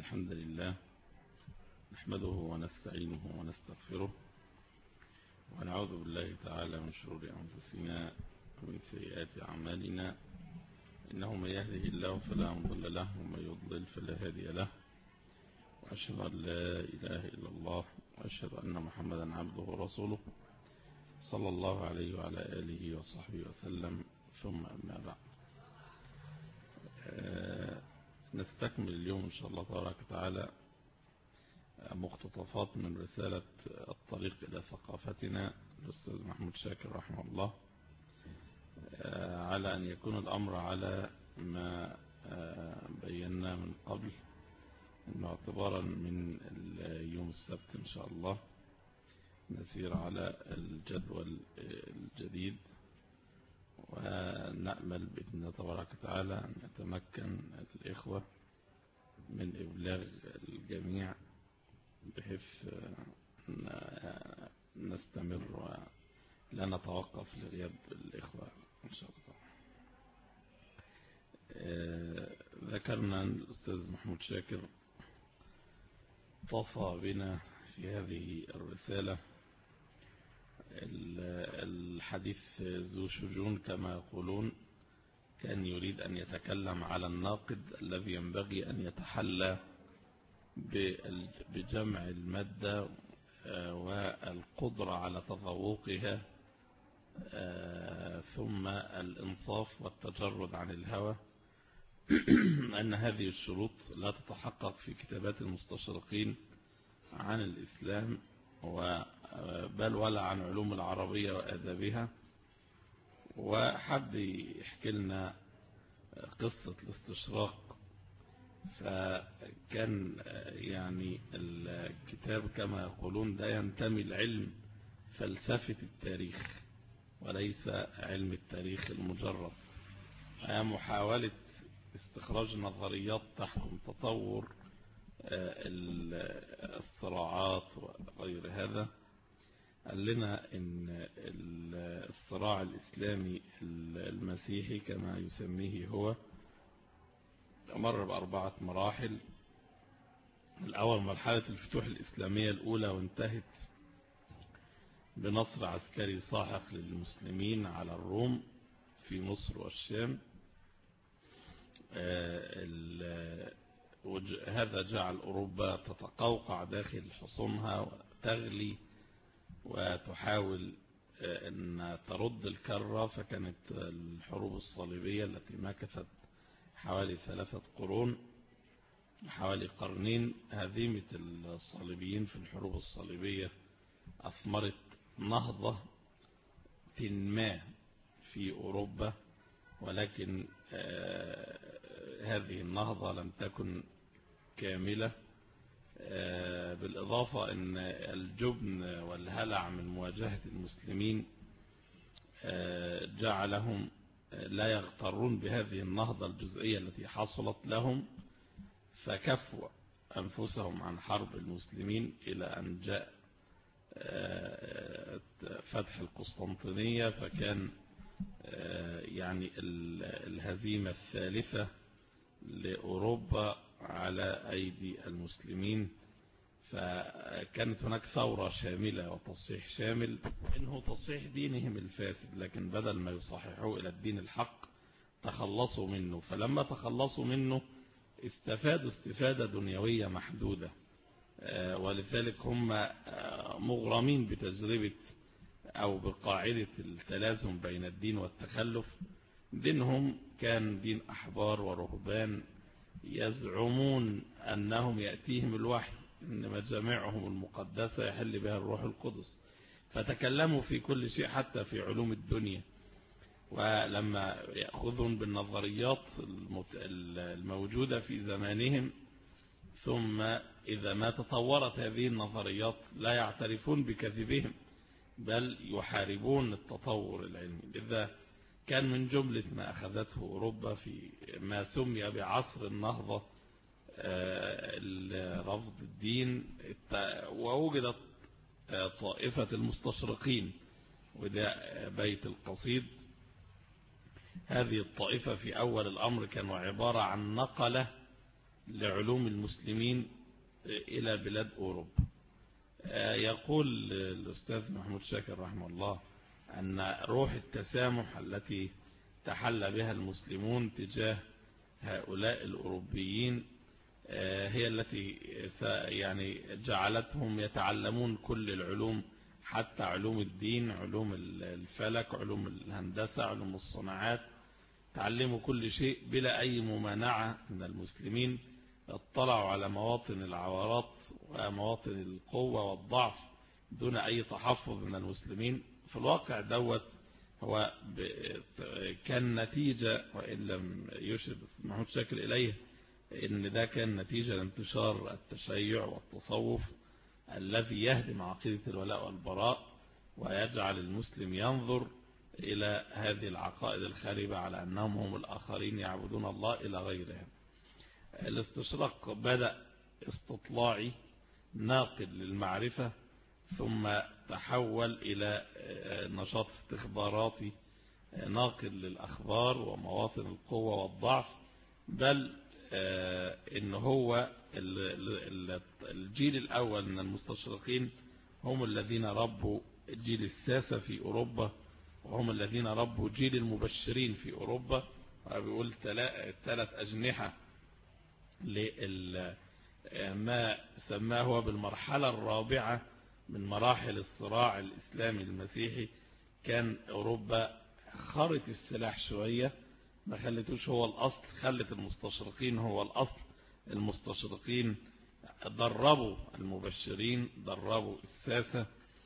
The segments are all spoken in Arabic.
الحمد لله نحمده ونستعينه ونستغفره ونعوذ بالله تعالى من شرور أنفسنا ومن سيئات أعمالنا، إنه من يهده الله فلا مضل له ومن يضلل فلا هادي له، وأشهد أن لا إله إلا الله وأشهد أن محمدا عبده ورسوله صلى الله عليه وعلى آله وصحبه وسلم، ثم أما بعد. نستكمل اليوم إن شاء الله تبارك وتعالى مقتطفات من رسالة الطريق إلى ثقافتنا الأستاذ محمود شاكر رحمه الله، على أن يكون الأمر على ما بينا من قبل، إنه اعتبارا من يوم السبت إن شاء الله نسير على الجدول الجديد، ونأمل بإذن الله تبارك وتعالى أن يتمكن الإخوة من إبلاغ الجميع بحيث نستمر ولا نتوقف لغياب الإخوة إن شاء الله. ذكرنا الأستاذ محمود شاكر طفى بنا في هذه الرسالة الحديث ذو شجون كما يقولون، كان يريد أن يتكلم على الناقد الذي ينبغي أن يتحلى بجمع المادة والقدرة على تذوقها، ثم الإنصاف والتجرد عن الهوى، أن هذه الشروط لا تتحقق في كتابات المستشرقين عن الإسلام بل ولا عن علوم العربية وآدابها. وحب يحكي لنا قصة الاستشراق، فكان يعني الكتاب كما يقولون ده ينتمي لعلم فلسفة التاريخ وليس علم التاريخ المجرد، هي محاولة استخراج نظريات تحكم تطور الصراعات وغير هذا. قال لنا ان الصراع الإسلامي المسيحي كما يسميه هو مر بأربعة مراحل. الأول مرحلة الفتوح الإسلامية الأولى، وانتهت بنصر عسكري ساحق للمسلمين على الروم في مصر والشام. هذا جعل أوروبا تتقوقع داخل حصونها وتغلي وتحاول أن ترد الكرة، فكانت الحروب الصليبية التي مكثت حوالي 3 قرون، حوالي قرنين، هزيمة الصليبيين في الحروب الصليبية أثمرت نهضة ما في أوروبا، ولكن هذه النهضة لم تكن كاملة، بالإضافة أن الجبن والهلع من مواجهة المسلمين جعلهم لا يغترون بهذه النهضة الجزئية التي حصلت لهم، فكفوا أنفسهم عن حرب المسلمين إلى أن جاء فتح القسطنطينية، فكان يعني الهزيمة الثالثة لأوروبا على أيدي المسلمين. فكانت هناك ثورة شاملة وتصحيح شامل، إنه تصحيح دينهم الفاسد، لكن بدل ما يصححوا إلى الدين الحق تخلصوا منه، فلما تخلصوا منه استفادوا استفادة دنيوية محدودة، ولذلك هم مغرمين بتجربة أو بقاعدة التلازم بين الدين والتخلف. دينهم كان دين أحبار ورهبان يزعمون أنهم يأتيهم الوحي، إن مجامعهم المقدسة يحل بها الروح القدس، فتكلموا في كل شيء حتى في علوم الدنيا. ولما يأخذون بالنظريات الموجودة في زمانهم، ثم إذا ما تطورت هذه النظريات لا يعترفون بكذبهم بل يحاربون التطور العلمي. لذا كان من جملة ما أخذته أوروبا في ما سمي بعصر النهضة رفض الدين، ووجدت طائفة المستشرقين، وده بيت القصيد. هذه الطائفة في أول الأمر كانوا عبارة عن نقلة لعلوم المسلمين إلى بلاد أوروبا. يقول الأستاذ محمود شاكر رحمه الله أن روح التسامح التي تحلى بها المسلمون تجاه هؤلاء الأوروبيين هي التي يعني جعلتهم يتعلمون كل العلوم، حتى علوم الدين، علوم الفلك، علوم الهندسة، علوم الصناعات، تعلموا كل شيء بلا أي ممانعة من المسلمين. اطلعوا على مواطن العورات ومواطن القوة والضعف دون أي تحفظ من المسلمين. في الواقع دوت هو كان نتيجة، وإن لم يشر محمود شاكر إليه، إن ده كان نتيجة لانتشار التشيع والتصوف الذي يهدم عقيدة الولاء والبراء ويجعل المسلم ينظر إلى هذه العقائد الخاربة على أنهم هم الآخرين يعبدون الله إلى غيرهم. الاستشراق بدأ استطلاعي ناقد للمعرفة، ثم تحول إلى نشاط استخباراتي ناقد للأخبار ومواطن القوة والضعف، بل إن هو الجيل الأول من المستشرقين هم الذين ربوا جيل الساسة في أوروبا، وهم الذين ربوا جيل المبشرين في أوروبا. وبيقول 3 أجنحة لما سماه بالمرحلة الرابعة من مراحل الصراع الإسلامي المسيحي. كان أوروبا خرط السلاح شوية، ما خلتوش هو الأصل، خلت المستشرقين هو الأصل. المستشرقين دربوا المبشرين، دربوا الساسة،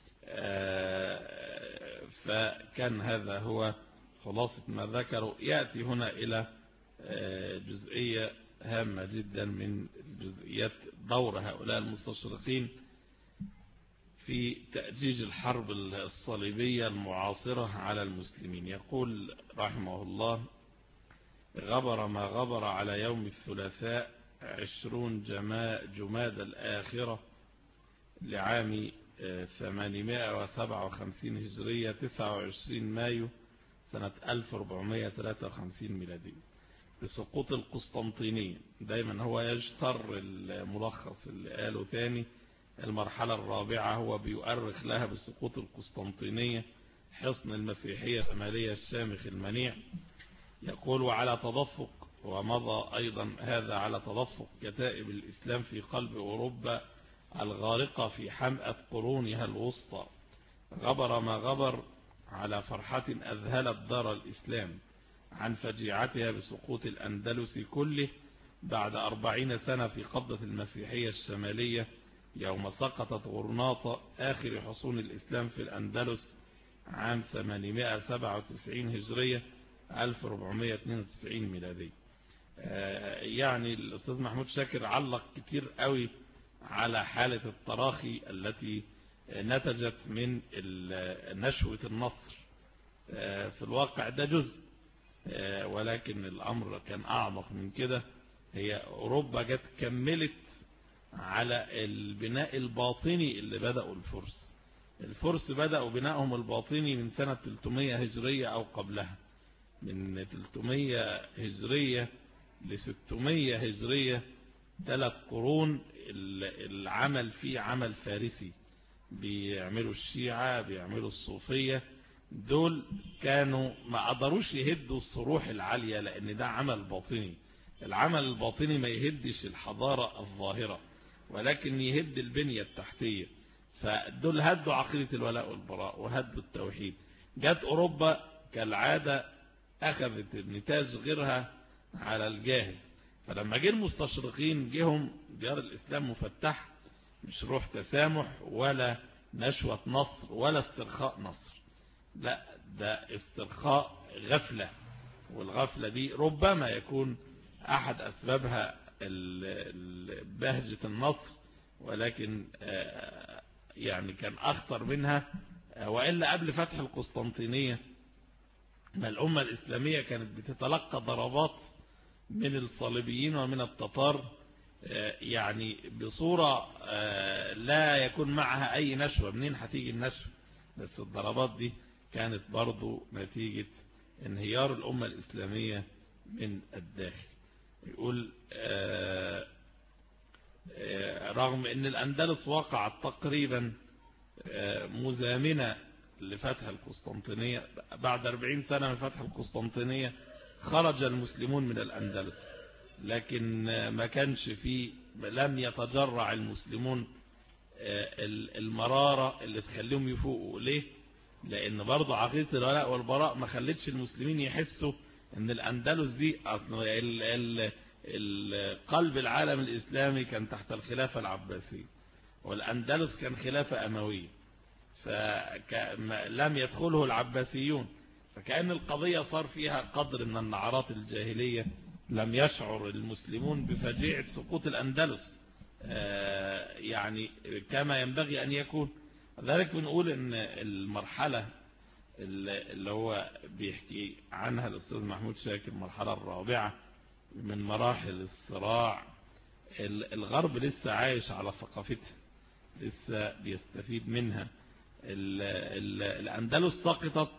فكان هذا هو خلاصة ما ذكروا. يأتي هنا إلى جزئية هامة جدا من جزئيات دور هؤلاء المستشرقين في تأجيج الحرب الصليبية المعاصرة على المسلمين. يقول رحمه الله: غبر ما غبر على يوم الثلاثاء 20 جماد الآخرة لعام 857 هجرية 29 مايو سنة 1453 ميلادي بسقوط القسطنطينية. دايما هو يجتر الملخص اللي قاله تاني، المرحلة الرابعة هو بيؤرخ لها بسقوط القسطنطينية، حصن المسيحية الشمالية الشامخ المنيع. يقول: وعلى تدفق، ومضى أيضا هذا على تدفق كتائب الإسلام في قلب أوروبا الغارقة في حمأة قرونها الوسطى. غبر ما غبر على فرحة أذهلت دار الإسلام عن فجيعتها بسقوط الأندلس كله بعد 40 سنة في قبضة المسيحية الشمالية، يوم سقطت غرناطة آخر حصون الإسلام في الأندلس عام 897 هجرية 1492 ميلادي. يعني الأستاذ محمود شاكر علق كتير قوي على حالة التراخي التي نتجت من نشوة النصر. في الواقع ده جزء، ولكن الأمر كان أعمق من كده. هي أوروبا جت كملت على البناء الباطني اللي بدأوا الفرس بدأوا بنائهم الباطني من سنة 300 هجرية أو قبلها، من 300 هجرية ل 600 هجرية، 3 قرون العمل فيه عمل فارسي. بيعملوا الشيعة، بيعملوا الصوفية، دول كانوا ما قدروش يهدوا الصروح العالية، لأن ده عمل باطني. العمل الباطني ما يهدش الحضارة الظاهرة، ولكن يهد البنية التحتية. فدول هدوا عقيدة الولاء والبراء وهدوا التوحيد. جت أوروبا كالعادة أخذت النتاج غيرها على الجاهز. فلما جه المستشرقين جهم ديار الإسلام مفتح، مش روح تسامح ولا نشوة نصر ولا استرخاء نصر، لا، ده استرخاء غفلة. والغفلة دي ربما يكون أحد أسبابها بهجة النصر، ولكن يعني كان أخطر منها. وإلا قبل فتح القسطنطينية ما الأمة الإسلامية كانت بتتلقى ضربات من الصليبيين ومن التتار، يعني بصورة لا يكون معها أي نشوة. منين هتيجي النشوة؟ بس الضربات دي كانت برضو نتيجة انهيار الأمة الإسلامية من الداخل. يقول رغم ان الأندلس وقعت تقريبا مزامنة لفتح القسطنطينية. بعد 40 سنة من فتح القسطنطينية خرج المسلمون من الأندلس، لكن ما كانش فيه، لم يتجرع المسلمون المرارة اللي تخليهم يفوقوا. ليه؟ لأن برضو عقيدة الولاء والبراء ما خلتش المسلمين يحسوا ان الأندلس دي قلب العالم الإسلامي كان تحت الخلافة العباسية، والأندلس كان خلافة أموية، فلم يدخله العباسيون، فكأن القضية صار فيها قدر من النعرات الجاهلية. لم يشعر المسلمون بفجيعة سقوط الأندلس يعني كما ينبغي أن يكون. ذلك بنقول ان المرحلة اللي هو بيحكي عنها الأستاذ محمود شاكر، المرحلة الرابعة من مراحل الصراع، الغرب لسه عايش على ثقافتها، لسه بيستفيد منها. الأندلس سقطت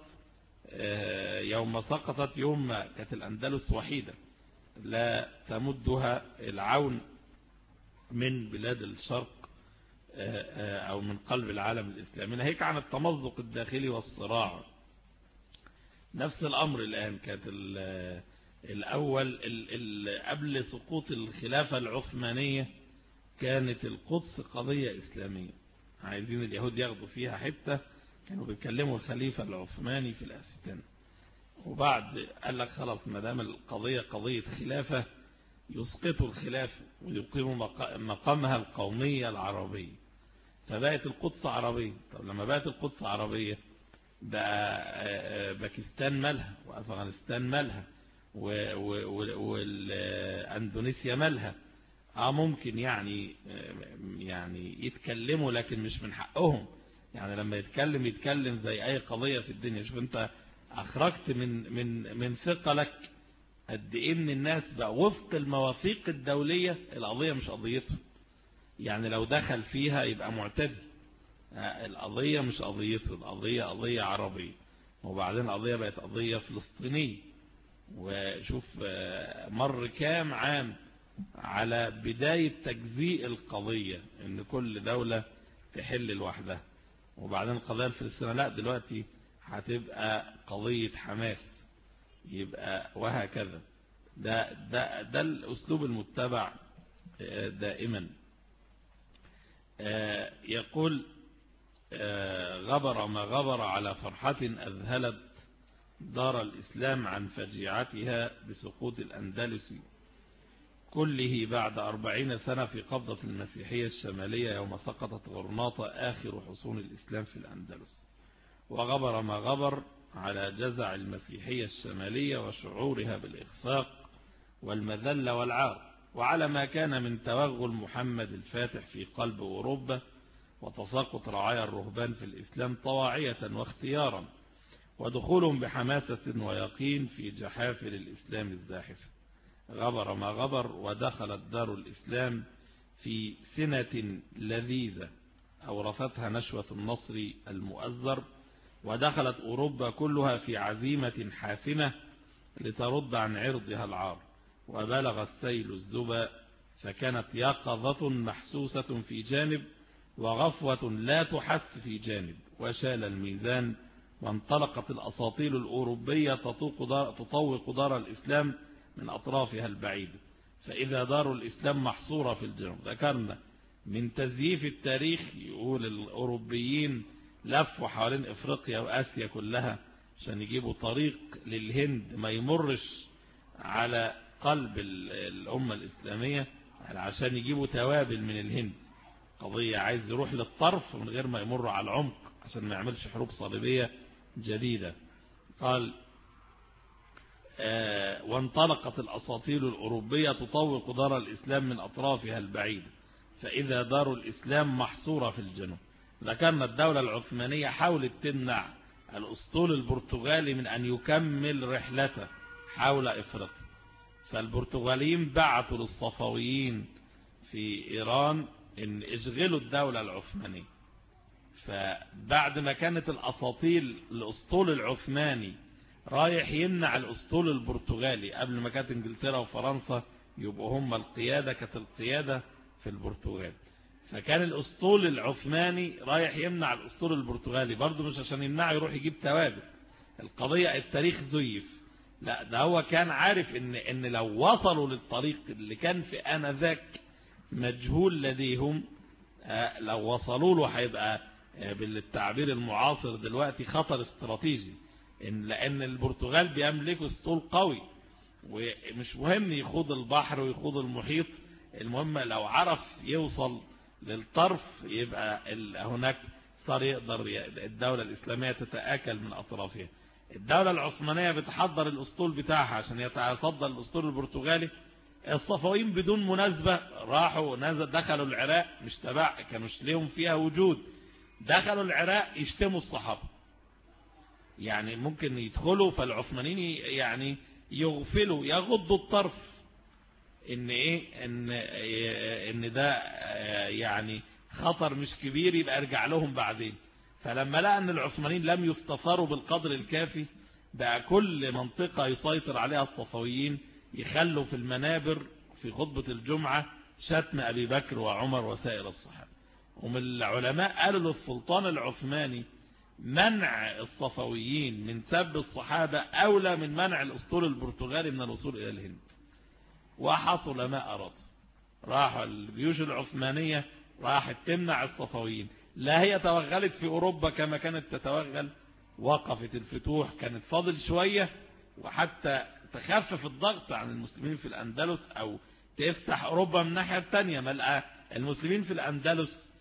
يوم ما كانت الأندلس وحيدة لا تمدها العون من بلاد الشرق أو من قلب العالم الإسلامي، هيك عن التمزق الداخلي والصراع. نفس الأمر الآن. كانت الأول قبل سقوط الخلافة العثمانية كانت القدس قضية إسلامية، عايزين اليهود ياخدوا فيها حتة، كانوا بيكلموا الخليفة العثماني في الأستان، وبعد قال لك خلاص ما دام القضية قضية خلافة يسقطوا الخلافة ويقيموا مقامها القومية العربية، فبقت القدس عربية. طب لما بقت القدس عربية بقى باكستان مالها وأفغانستان مالها والأندونيسيا مالها؟ ممكن يعني يتكلموا، لكن مش من حقهم. يعني لما يتكلم زي أي قضية في الدنيا. شوف أنت أخرجت من ثقلك قد إيه من الناس بقى وفق المواثيق الدولية القضية مش قضيته، يعني لو دخل فيها يبقى معتدي. القضية مش قضيته، القضية قضية عربية، وبعدين القضية بقت قضية فلسطينية. وشوف مر كام عام على بداية تجزيء القضية ان كل دولة تحل لوحدها، وبعدين القضية الفلسطينية لا دلوقتي هتبقى قضية حماس، يبقى وهكذا. ده الأسلوب المتبع دائما. يقول غبر ما غبر على فرحة أذهلت دار الإسلام عن فجيعتها بسقوط الأندلس كله بعد 40 سنة في قبضة المسيحية الشمالية يوم سقطت غرناطة آخر حصون الإسلام في الأندلس. وغبر ما غبر على جزع المسيحية الشمالية وشعورها بالإخفاق والمذلة والعار، وعلى ما كان من توغل محمد الفاتح في قلب أوروبا وتساقط رعايا الرهبان في الإسلام طواعية واختيارا، ودخولهم بحماسة ويقين في جحافل الإسلام الزاحفة. غبر ما غبر ودخلت دار الإسلام في سنة لذيذة أورثتها نشوة النصر المؤزر، ودخلت أوروبا كلها في عزيمة حاسمة لترد عن عرضها العار، وبلغ السيل الزبا، فكانت يقظة محسوسة في جانب وغفوة لا تحس في جانب، وشال الميزان، وانطلقت الأساطيل الأوروبية تطوق دار الإسلام من أطرافها البعيدة، فإذا دار الإسلام محصورة في الجنوب. ذكرنا من تزييف التاريخ، يقول الأوروبيين لفوا حوالين إفريقيا وآسيا كلها عشان يجيبوا طريق للهند ما يمرش على قلب الأمة الإسلامية، عشان يجيبوا توابل من الهند. قضية عايز يروح للطرف من غير ما يمر على العمق عشان ما يعملش حروب صليبية جديدة. قال وانطلقت الأساطيل الأوروبية تطوق دار الإسلام من أطرافها البعيدة، فإذا دار الإسلام محصورة في الجنوب. ذكرنا الدولة العثمانية حاولت تمنع الأسطول البرتغالي من أن يكمل رحلته حول إفريقيا، فالبرتغاليين بعثوا للصفويين في إيران إن اشغلوا الدولة العثمانية. فبعد ما كانت الأسطول العثماني رايح يمنع الأسطول البرتغالي، قبل ما كانت انجلترا وفرنسا يبقوا هم القيادة، كانت القيادة في البرتغال. فكان الأسطول العثماني رايح يمنع الأسطول البرتغالي، برضه مش عشان يمنعه يروح يجيب توابل. القضية التاريخ زيف، لا ده هو كان عارف إن لو وصلوا للطريق اللي كان في آنذاك مجهول لديهم، لو وصلوا له هيبقى بالتعبير المعاصر دلوقتي خطر استراتيجي، لأن البرتغال بيملكوا اسطول قوي، ومش مهم يخوض البحر ويخوض المحيط، المهم لو عرف يوصل للطرف يبقى هناك صار يقدر الدولة الإسلامية تتآكل من أطرافها. الدولة العثمانية بتحضر الأسطول بتاعها عشان يتصدى الأسطول البرتغالي. الصفويين بدون مناسبة راحوا دخلوا العراق، مش تبع كانوش ليهم فيها وجود، دخلوا العراق يشتموا الصحابة. يعني ممكن يدخلوا، فالعثمانيين يعني يغفلوا يغضوا الطرف ان ايه ان ده يعني خطر مش كبير، يبقى ارجع لهم بعدين. فلما لقى ان العثمانيين لم يستثاروا بالقدر الكافي، بقى كل منطقة يسيطر عليها الصفويين يخلوا في المنابر في خطبة الجمعة شتم أبي بكر وعمر وسائر الصحابة. ومن العلماء قالوا للسلطان العثماني منع الصفويين من سب الصحابة أولى من منع الأسطول البرتغالي من الوصول إلى الهند. وحصل ما أراد، راح الجيوش العثمانية راحت تمنع الصفويين، لا هي توغلت في أوروبا كما كانت تتوغل، وقفت الفتوح، كانت فاضل شوية وحتى تخفف الضغط عن المسلمين في الأندلس أو تفتح أوروبا من الناحية الثانية. ملقى المسلمين في الأندلس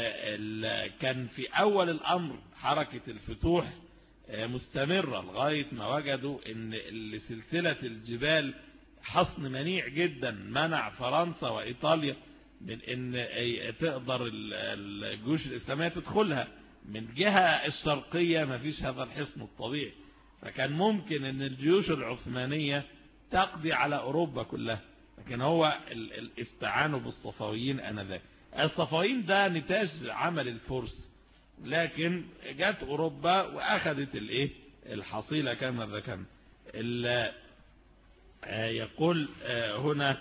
كان في أول الأمر حركة الفتوح مستمرة لغاية ما وجدوا أن سلسلة الجبال حصن منيع جدا منع فرنسا وإيطاليا من أن تقدر الجيوش الإسلامية تدخلها. من جهة الشرقية ما فيش هذا الحصن الطبيعي، فكان ممكن أن الجيوش العثمانية تقضي على أوروبا كلها، لكن هو استعانوا بالصفويين آنذاك. الصفويين ده نتاج عمل الفرس، لكن جت أوروبا وأخذت الحصيلة كما ذكرنا. يقول هنا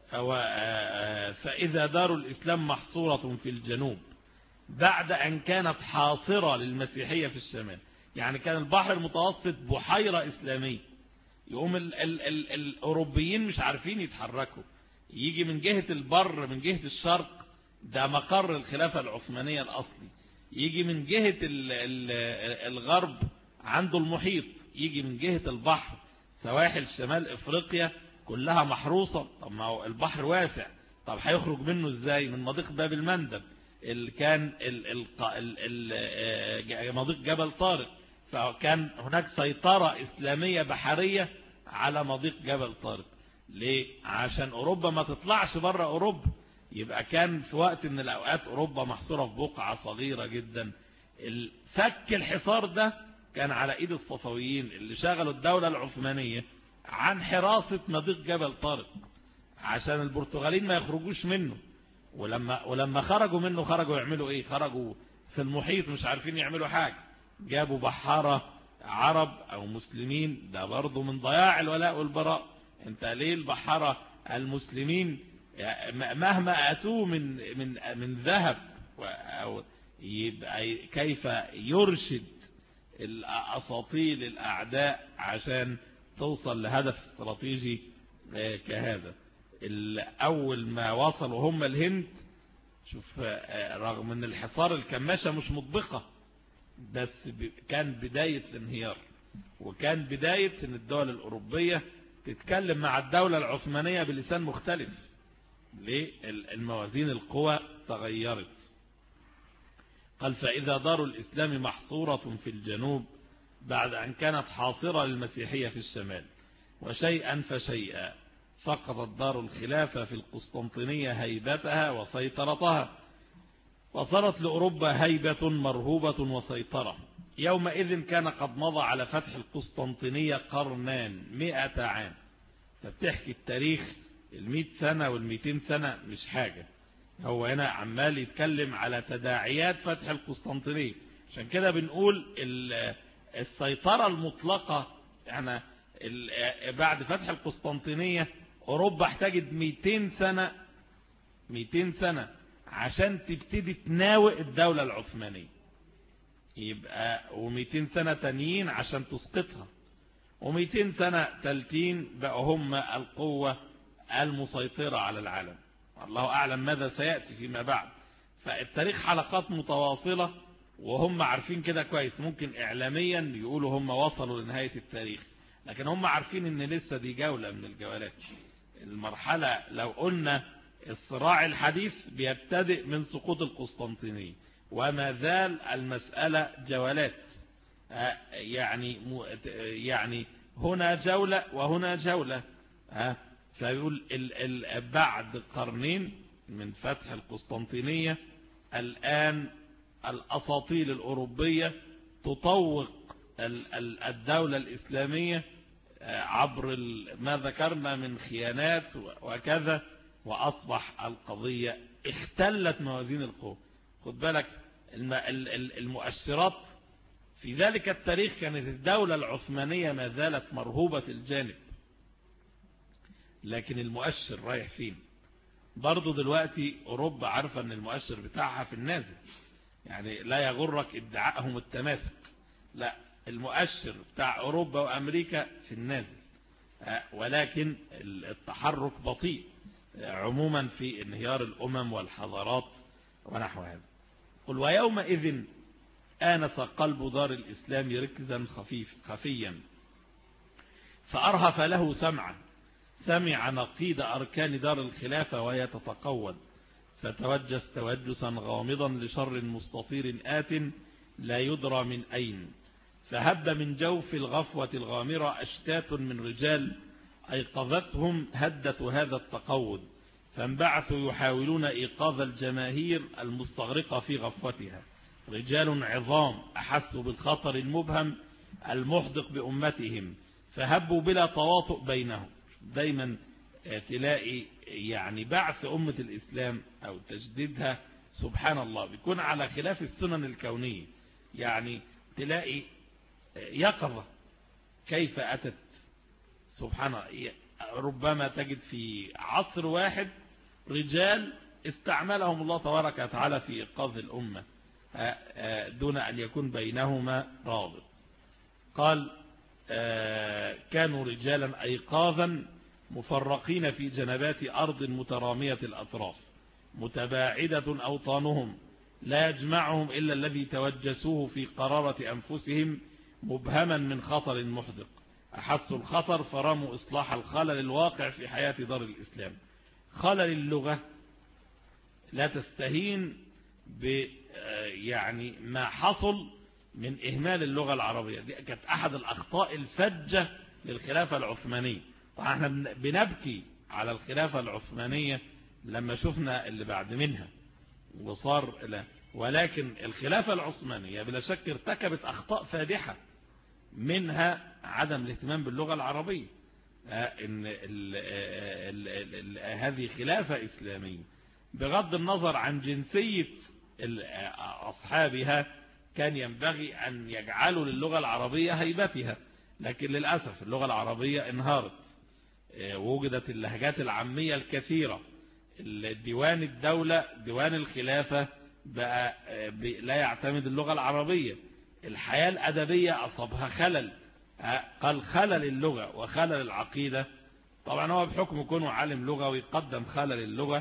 فإذا دار الإسلام محصورة في الجنوب بعد أن كانت حاصرة للمسيحية في الشمال، يعني كان البحر المتوسط بحيرة إسلامية، يقوم الأوروبيين مش عارفين يتحركوا، يجي من جهة البر من جهة الشرق ده مقر الخلافة العثمانية الأصلي، يجي من جهة الغرب عنده المحيط، يجي من جهة البحر سواحل شمال إفريقيا كلها محروسة. طب ما هو البحر واسع، طب هيخرج منه ازاي؟ من مضيق باب المندب اللي كان مضيق جبل طارق، فكان هناك سيطرة إسلامية بحرية على مضيق جبل طارق. ليه؟ عشان أوروبا ما تطلعش بره أوروبا، يبقى كان في وقت من الأوقات أوروبا محصورة في بقعة صغيرة جدا. فك الحصار ده كان على إيد الصفويين اللي شغلوا الدولة العثمانية عن حراسة مضيق جبل طارق عشان البرتغاليين ما يخرجوش منه. ولما خرجوا منه خرجوا يعملوا ايه؟ خرجوا في المحيط مش عارفين يعملوا حاجة، جابوا بحارة عرب او مسلمين، ده برضو من ضياع الولاء والبراء. انت ليه البحارة المسلمين مهما اتوه من ذهب أو يبقى كيف يرشد الأساطيل الأعداء عشان توصل لهدف استراتيجي كهذا. أول ما وصلوا هم الهند، شوف رغم ان الحصار الكماشة مش مطبقة، بس كان بداية الانهيار، وكان بداية ان الدول الأوروبية تتكلم مع الدولة العثمانية بلسان مختلف. ليه؟ الموازين القوى تغيرت. قال فإذا دار الإسلام محصورة في الجنوب بعد أن كانت حاصرة للمسيحية في الشمال، وشيئا فشيئا فقدت دار الخلافة في القسطنطينية هيبتها وسيطرتها، وصارت لأوروبا هيبة مرهوبة وسيطرة. يومئذ كان قد مضى على فتح القسطنطينية قرنان 100 عام. فبتحكي التاريخ 100 سنة وال200 سنة مش حاجة، هو هنا عمال يتكلم على تداعيات فتح القسطنطينية. عشان كده بنقول السيطرة المطلقة، يعني بعد فتح القسطنطينية أوروبا احتاجت 200 سنة 200 سنة عشان تبتدي تناوئ الدولة العثمانية، يبقى و200 سنة تانيين عشان تسقطها، و200 سنة تالتين بقوا هم القوة المسيطرة على العالم. الله أعلم ماذا سيأتي فيما بعد. فالتاريخ حلقات متواصلة، وهم عارفين كده كويس. ممكن إعلاميا يقولوا هم وصلوا لنهاية التاريخ، لكن هم عارفين ان لسه دي جولة من الجولات. المرحلة لو قلنا الصراع الحديث بيبتدئ من سقوط القسطنطينية، وما زال المسألة جولات، يعني هنا جولة وهنا جولة. فيقول بعد قرنين من فتح القسطنطينية الآن الأساطيل الأوروبية تطوق الدولة الإسلامية عبر ما ذكرنا من خيانات وكذا، وأصبح القضية اختلت موازين القوى. خد بالك المؤشرات في ذلك التاريخ كانت الدولة العثمانية ما زالت مرهوبة الجانب، لكن المؤشر رايح فين؟ برضو دلوقتي أوروبا عارفة أن المؤشر بتاعها في النازل، يعني لا يغرك ادعائهم التماسك، لا، المؤشر بتاع أوروبا وأمريكا في النازل، ولكن التحرك بطيء عموما في انهيار الأمم والحضارات ونحو هذا. قل ويومئذ آنس قلب دار الإسلام ركزا خفيا فأرهف له سمعا، سمع نقيض أركان دار الخلافة وهي تتقود، فتوجس توجسا غامضا لشر مستطير آت لا يدرى من أين، فهب من جوف الغفوة الغامرة أشتات من رجال أيقظتهم هدة هذا التقود، فانبعثوا يحاولون إيقاظ الجماهير المستغرقة في غفوتها، رجال عظام أحسوا بالخطر المبهم المحدق بأمتهم فهبوا بلا تواطؤ بينهم. دايما تلاقي يعني بعث أمة الإسلام أو تجديدها سبحان الله بيكون على خلاف السنن الكونية، يعني تلاقي يقظة كيف أتت سبحان الله. ربما تجد في عصر واحد رجال استعملهم الله تبارك وتعالى في إيقاظ الأمة دون أن يكون بينهما رابط. قال كانوا رجالا أيقاظا مفرقين في جنبات أرض مترامية الأطراف متباعدة أوطانهم، لا يجمعهم إلا الذي توجسوه في قرارة أنفسهم مبهما من خطر محدق، أحسوا الخطر فرموا إصلاح الخلل الواقع في حياة دار الإسلام. خلل اللغة لا تستهين يعني ما حصل من إهمال اللغة العربية، دي كانت أحد الأخطاء الفجة للخلافة العثمانية. طبعا احنا بنبكي على الخلافة العثمانية لما شفنا اللي بعد منها وصار لا، ولكن الخلافة العثمانية بلا شك ارتكبت أخطاء فادحة، منها عدم الاهتمام باللغة العربية. إن هذه خلافة إسلامية بغض النظر عن جنسية أصحابها، كان ينبغي أن يجعلوا للغة العربية هيبتها، لكن للأسف اللغة العربية انهارت، ووجدت اللهجات العامية الكثيرة، الديوان الدولة ديوان الخلافة بقى لا يعتمد اللغة العربية، الحياة الأدبية أصابها خلل. قال خلل اللغة وخلل العقيدة، طبعا هو بحكم كونه عالم لغة ويقدم خلل اللغة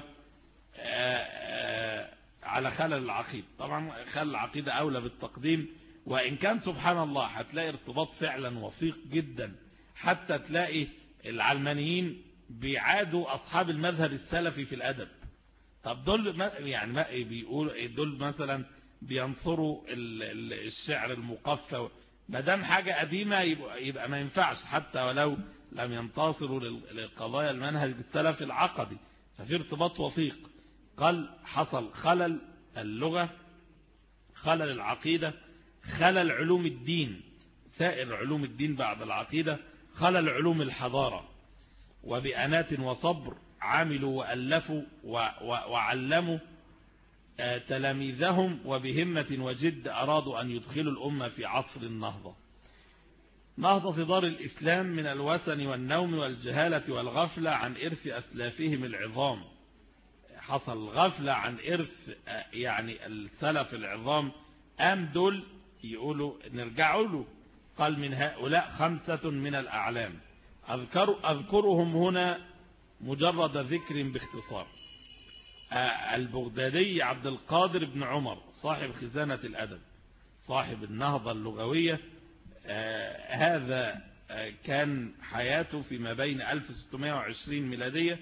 على خلل العقيدة. طبعا خلل العقيدة أولى بالتقديم، وإن كان سبحان الله هتلاقي ارتباط فعلا وثيق جدا، حتى تلاقي العلمانيين بيعادوا أصحاب المذهب السلفي في الأدب. طب دول يعني ما بيقولوا دول مثلا بينصروا الشعر المقفى، ما دام حاجة قديمة يبقى ما ينفعش، حتى ولو لم ينتصروا لقضايا المنهج السلفي العقدي، ففي ارتباط وثيق. قال حصل خلل اللغة، خلل العقيدة، خلل علوم الدين، سائر علوم الدين بعد العقيدة، خلل علوم الحضارة، وبأنات وصبر عملوا وألفوا وعلموا تلاميذهم، وبهمة وجد أرادوا أن يدخلوا الأمة في عصر النهضة. نهضة دار الإسلام من الوثن والنوم والجهالة والغفلة عن إرث أسلافهم العظام. حصل غفلة عن إرث يعني السلف العظام، دول يقولوا نرجعوا له. قال من هؤلاء 5 من الأعلام أذكرهم هنا مجرد ذكر باختصار. البغدادي عبد القادر بن عمر صاحب خزانة الأدب صاحب النهضة اللغوية، هذا كان حياته فيما بين 1620 ميلادية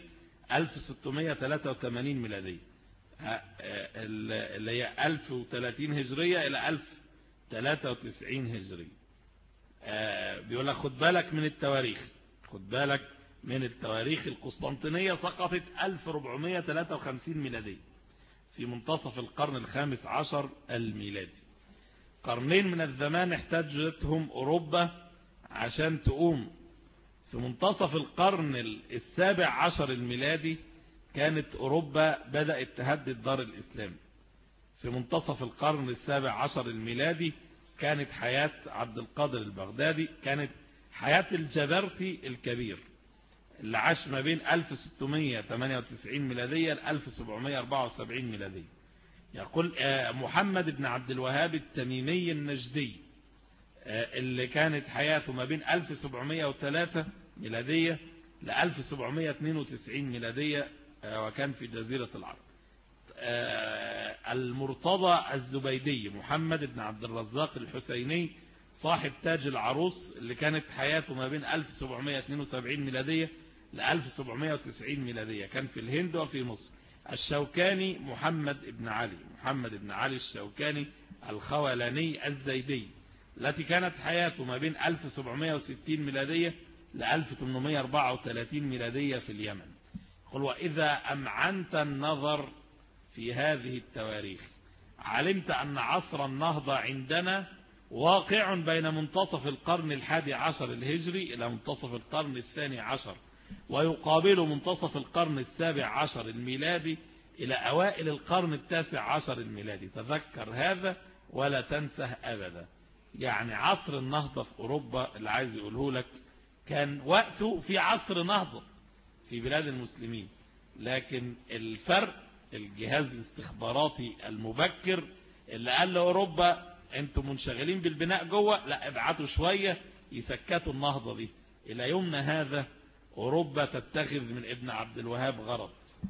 1683 ميلادية، اللي هي 1030 هجرية إلى 1093 هجرية. بيقول لك خد بالك من التواريخ، خد بالك من التواريخ. القسطنطينية سقطت 1453 ميلادية في منتصف القرن الخامس عشر الميلادي. قرنين من الزمان احتاجتهم أوروبا عشان تقوم. في منتصف القرن السابع عشر الميلادي كانت أوروبا بدأت تهدد دار الإسلام. في منتصف القرن السابع عشر الميلادي كانت حياة عبد القادر البغدادي، كانت حياة الجبرتي الكبير اللي عاش ما بين 1698 ميلادية ل 1774 ميلادية. يقول محمد بن عبد الوهاب التميمي النجدي اللي كانت حياته ما بين 1703 ميلادية ل 1792 ميلادية، وكان في جزيرة العرب. المرتضى الزبيدي محمد بن عبد الرزاق الحسيني صاحب تاج العروس اللي كانت حياته ما بين 1772 ميلادية ل 1790 ميلادية، كان في الهند وفي مصر. الشوكاني محمد بن علي الشوكاني الخولاني الزيدي التي كانت حياته ما بين 1760 ميلادية ل 1834 ميلادية في اليمن. قل وإذا أمعنت النظر في هذه التواريخ علمت أن عصر النهضة عندنا واقع بين منتصف القرن الحادي عشر الهجري إلى منتصف القرن الثاني عشر، ويقابل منتصف القرن السابع عشر الميلادي إلى أوائل القرن التاسع عشر الميلادي. تذكر هذا ولا تنسه أبدا. يعني عصر النهضة في أوروبا اللي عايز يقوله لك كان وقته في عصر نهضة في بلاد المسلمين، لكن الفرق الجهاز الاستخباراتي المبكر اللي قال لأوروبا انتم منشغلين بالبناء جوه، لا ابعتوا شوية يسكتوا النهضة دي. إلى يومنا هذا أوروبا تتخذ من ابن عبد الوهاب غرض.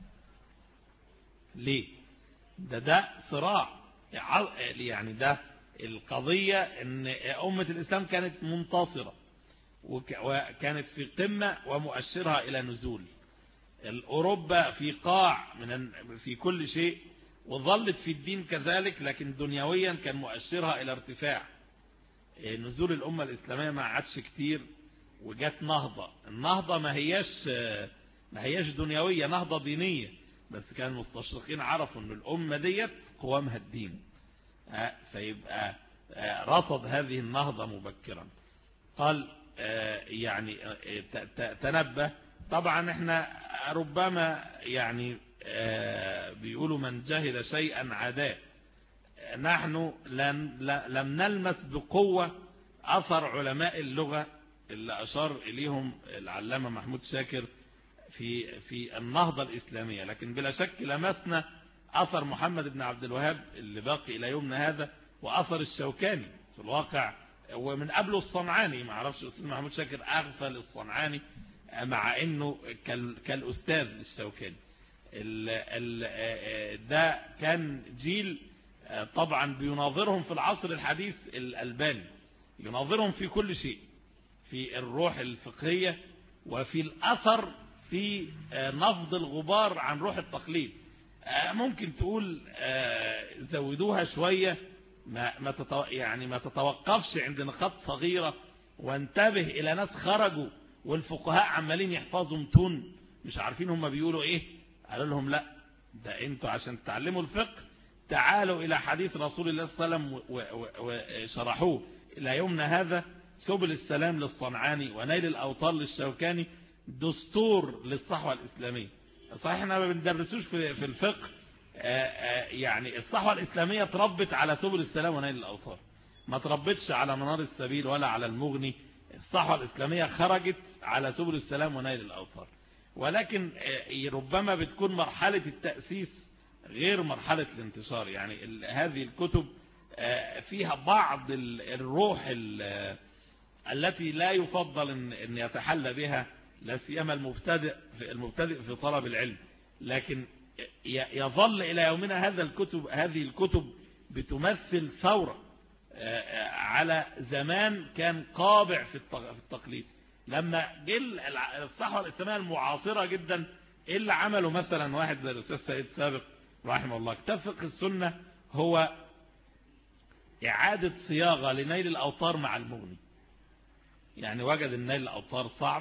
ليه؟ ده صراع، يعني ده القضية ان أمة الإسلام كانت منتصرة وكانت في قمة ومؤشرها إلى نزول. أوروبا في قاع في كل شيء، وظلت في الدين كذلك، لكن دنيويا كان مؤشرها إلى ارتفاع. نزول الأمة الإسلامية ما عادش كتير وجات نهضة. النهضة ما هياش دنيوية، نهضة دينية، بس كان المستشرقين عرفوا أن الأمة ديت قوامها الدين، فيبقى رصد هذه النهضة مبكرا. قال يعني تنبه. طبعا احنا ربما يعني بيقولوا من جهل شيئا عداه. نحن لم نلمس بقوة أثر علماء اللغة اللي أشار إليهم العلامة محمود شاكر في النهضة الإسلامية، لكن بلا شك لمسنا أثر محمد بن عبد الوهاب اللي باقي إلى يومنا هذا، وأثر الشوكاني في الواقع، ومن قبله الصنعاني. ما اعرفش أستاذ محمود شاكر أغفل الصنعاني مع أنه كالأستاذ الشوكاني. ده كان جيل طبعا بيناظرهم في العصر الحديث الألباني، يناظرهم في كل شيء، في الروح الفقهية وفي الأثر في نفض الغبار عن روح التقليد. ممكن تقول زودوها شوية، ما تتوقفش عند نقاط صغيرة، وانتبه إلى ناس خرجوا والفقهاء عمالين يحفظوا متون مش عارفين هم بيقولوا ايه. قالوا لهم لا، ده انتوا عشان تتعلموا الفقه تعالوا إلى حديث رسول الله صلى الله عليه وسلم وشرحوه. إلى يومنا هذا سبل السلام للصنعاني ونيل الأوطار للشوكاني دستور للصحوة الإسلامية. صحيح احنا ما بندرسوش في الفقه، يعني الصحوة الإسلامية تربت على سبل السلام ونيل الأوطار، ما تربتش على منار السبيل ولا على المغني. الصحوة الإسلامية خرجت على سبل السلام ونيل الأوطار، ولكن ربما بتكون مرحلة التأسيس غير مرحلة الانتشار. يعني هذه الكتب فيها بعض الروح التي لا يفضل أن يتحلى بها لا سيما المبتدئ في طلب العلم، لكن يظل إلى يومنا هذه الكتب بتمثل ثورة على زمان كان قابع في التقليد. لما جه الصحوة الإسلامية المعاصرة جدا، إيه اللي عمله مثلا واحد زي الأستاذ سيد سابق رحمه الله؟ كتاب فقه السنة هو إعادة صياغة لنيل الأوطار مع المغني. يعني وجد أن نيل الأوطار صعب،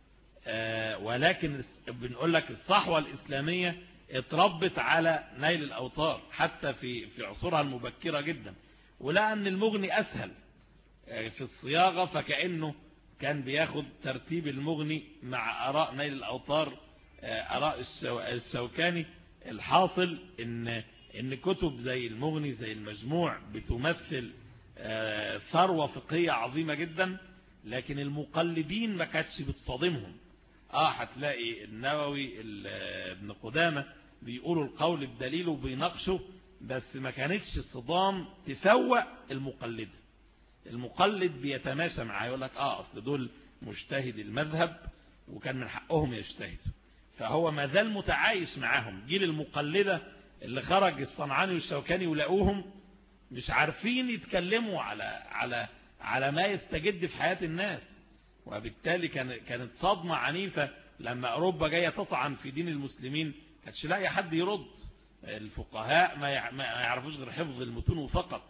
ولكن بنقول لك الصحوة الإسلامية اتربت على نيل الأوطار حتى في عصورها المبكرة جدا، ولقى أن المغني أسهل في الصياغة، فكأنه كان بياخد ترتيب المغني مع آراء نيل الأوطار، آراء الشوكاني. الحاصل إن كتب زي المغني زي المجموع بتمثل ثروة فقهية عظيمة جدا، لكن المقلدين ما كانتش بتصادمهم. هتلاقي النووي ابن قدامة بيقولوا القول بدليل وبيناقشوا، بس ما كانتش صدام تفوق المقلد. المقلد بيتماشى معاه، يقول لك اصل دول مجتهد المذهب وكان من حقهم يجتهدوا، فهو ما زال متعايش معاهم. جيل المقلدة اللي خرج الصنعاني والشوكاني ولقوهم مش عارفين يتكلموا على ما يستجد في حياة الناس، وبالتالي كانت صدمة عنيفة لما أوروبا جاية تطعن في دين المسلمين، كانتش لاقي حد يرد. الفقهاء ما يعرفوش غير حفظ المتون فقط.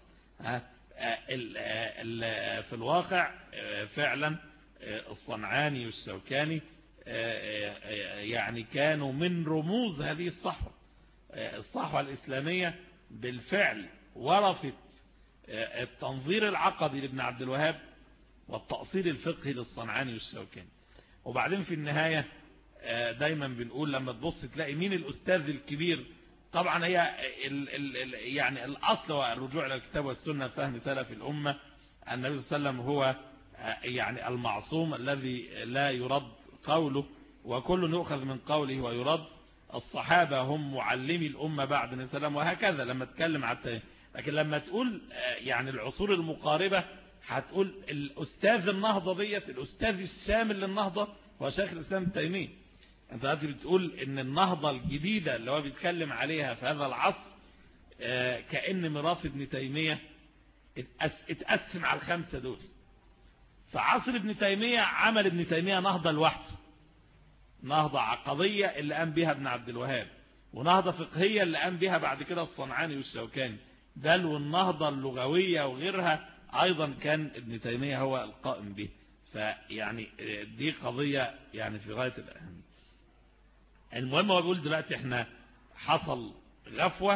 في الواقع فعلا الصنعاني والشوكاني يعني كانوا من رموز هذه الصحوة الإسلامية. بالفعل ورثت التنظير العقدي لابن عبد الوهاب والتأصيل الفقهي للصنعاني والشوكاني. وبعدين في النهاية دايما بنقول لما تبص تلاقي مين الأستاذ الكبير، طبعا هي يعني الأصل هو الرجوع إلى الكتاب والسنة فهم سلف الأمة. النبي صلى الله عليه وسلم هو يعني المعصوم الذي لا يرد قوله، وكل يؤخذ من قوله ويرد. الصحابة هم معلمي الأمة بعد النبي صلى الله عليه وسلم، وهكذا لما تتكلم على لكن لما تقول يعني العصور المقاربة هتقول الأستاذ النهضة ديت، الأستاذ الشامل للنهضة هو شيخ الإسلام ابن تيمية. أنت دلوقتي بتقول إن النهضة الجديدة اللي هو بيتكلم عليها في هذا العصر كأن ميراث ابن تيمية اتقسم على الخمسة دول. فعصر ابن تيمية عمل ابن تيمية نهضة لوحده، نهضة عقدية اللي قام بها ابن عبد الوهاب، ونهضة فقهية اللي قام بها بعد كده الصنعاني والشوكاني، بل والنهضة اللغوية وغيرها أيضا كان ابن تيمية هو القائم به. فيعني دي قضية يعني في غاية الأهمية. المهم هو بيقول دلوقتي احنا حصل غفوة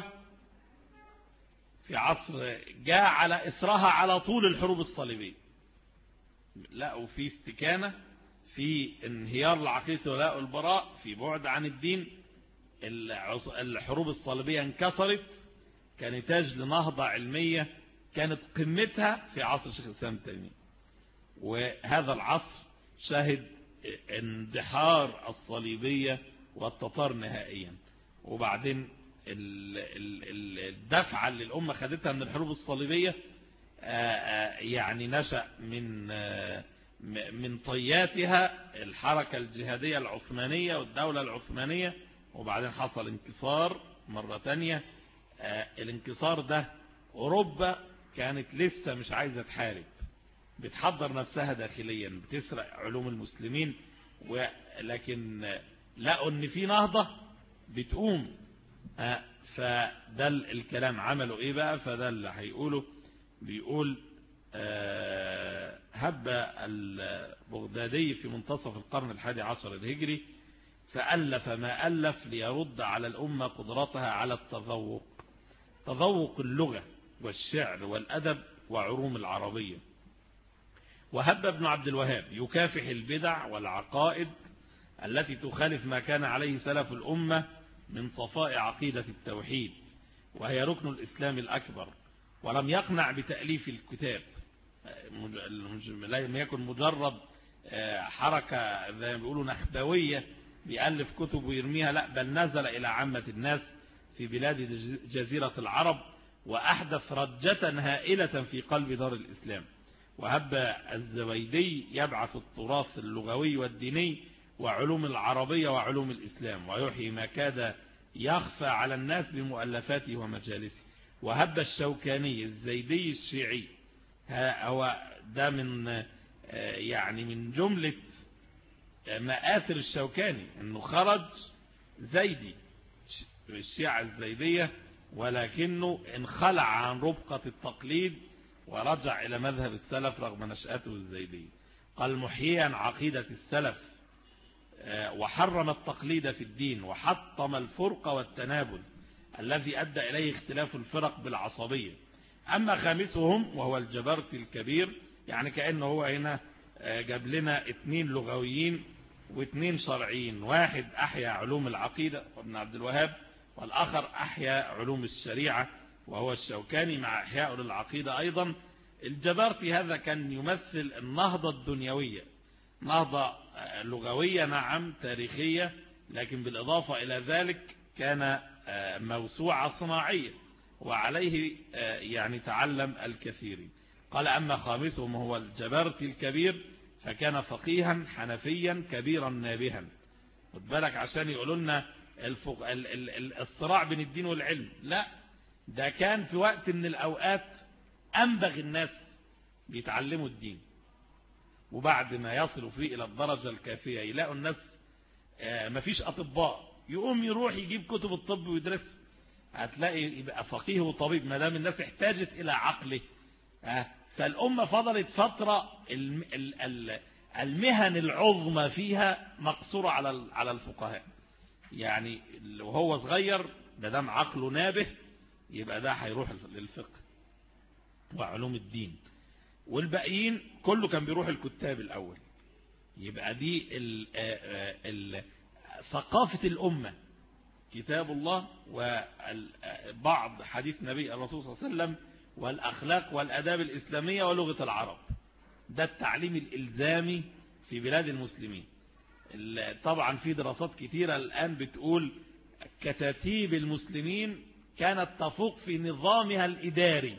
في عصر جاء على إثرها على طول الحروب الصليبية، لقوا في استكانة، في انهيار العقيدة ولاء البراء، في بعد عن الدين. الحروب الصليبية انكسرت كنتاج لنهضة علمية كانت قمتها في عصر شيخ الإسلام ابن تيمية. وهذا العصر شهد اندحار الصليبية والتتار نهائيا. وبعدين الدفعة اللي الأمة خدتها من الحروب الصليبية يعني نشأ من طياتها الحركة الجهادية العثمانية والدولة العثمانية. وبعدين حصل انكسار مرة تانية. الانكسار ده أوروبا كانت لسه مش عايزة تحارب، بتحضر نفسها داخليا، بتسرق علوم المسلمين، ولكن لقوا ان في نهضة بتقوم. فده الكلام عملوا ايه بقى؟ فده اللي هيقوله. بيقول هب البغدادي في منتصف القرن 11 الهجري فألف ما ألف ليرد على الأمة قدرتها على تذوق اللغة والشعر والأدب وعلوم العربية. وهب ابن عبد الوهاب يكافح البدع والعقائد التي تخالف ما كان عليه سلف الأمة من صفاء عقيدة التوحيد، وهي ركن الإسلام الأكبر. ولم يقنع بتأليف الكتاب، لم يكن مجرد حركة زي ما بيقولوا نخبوية بيألف كتب ويرميها، لا بل نزل إلى عامة الناس في بلاد جزيرة العرب، وأحدث رجة هائلة في قلب دار الإسلام. وهب الزبيدي يبعث التراث اللغوي والديني وعلوم العربية وعلوم الإسلام، ويحيي ما كاد يخفى على الناس بمؤلفاته ومجالسه. وهب الشوكاني الزيدي الشيعي، هو ده من جملة مآثر الشوكاني أنه خرج زيدي الشيعة الزيدية، ولكنه انخلع عن ربقة التقليد ورجع إلى مذهب السلف رغم نشأته الزيدية. قال محييا عقيدة السلف، وحرم التقليد في الدين، وحطم الفرق والتنابذ الذي أدى إليه اختلاف الفرق بالعصبية. أما خامسهم وهو الجبرتي الكبير، يعني كأنه هو هنا جاب لنا 2 لغويين و2 شرعيين، واحد أحيا علوم العقيدة وابن عبد الوهاب، والآخر أحيا علوم الشريعة وهو الشوكاني مع إحياء للعقيدة أيضا. الجبرتي هذا كان يمثل النهضة الدنيوية، نهضة لغوية نعم تاريخية، لكن بالإضافة إلى ذلك كان موسوعة صناعية، وعليه تعلم الكثير. قال أما خامسهم هو الجبرتي الكبير، فكان فقيها حنفيا كبيرا نابها. خد بالك عشان يقولوا لنا الصراع بين الدين والعلم، لا ده كان في وقت من الأوقات أنبغ الناس بيتعلموا الدين، وبعد ما يصلوا فيه إلى الدرجة الكافية يلاقوا الناس مفيش أطباء، يقوم يروح يجيب كتب الطب ويدرس، هتلاقي يبقى فقيه وطبيب ما دام الناس احتاجت إلى عقله. فالأمة فضلت فترة المهن العظمى فيها مقصورة على الفقهاء، يعني وهو صغير ما دام عقله نابه يبقى ده هيروح للفقه وعلوم الدين، والباقيين كله كان بيروح الكتاب الأول. يبقى دي ثقافة الأمة، كتاب الله وبعض حديث نبي الرسول صلى الله عليه وسلم والأخلاق والأداب الإسلامية ولغة العرب، ده التعليم الإلزامي في بلاد المسلمين. طبعا في دراسات كثيرة الآن بتقول كتاتيب المسلمين كانت تفوق في نظامها الإداري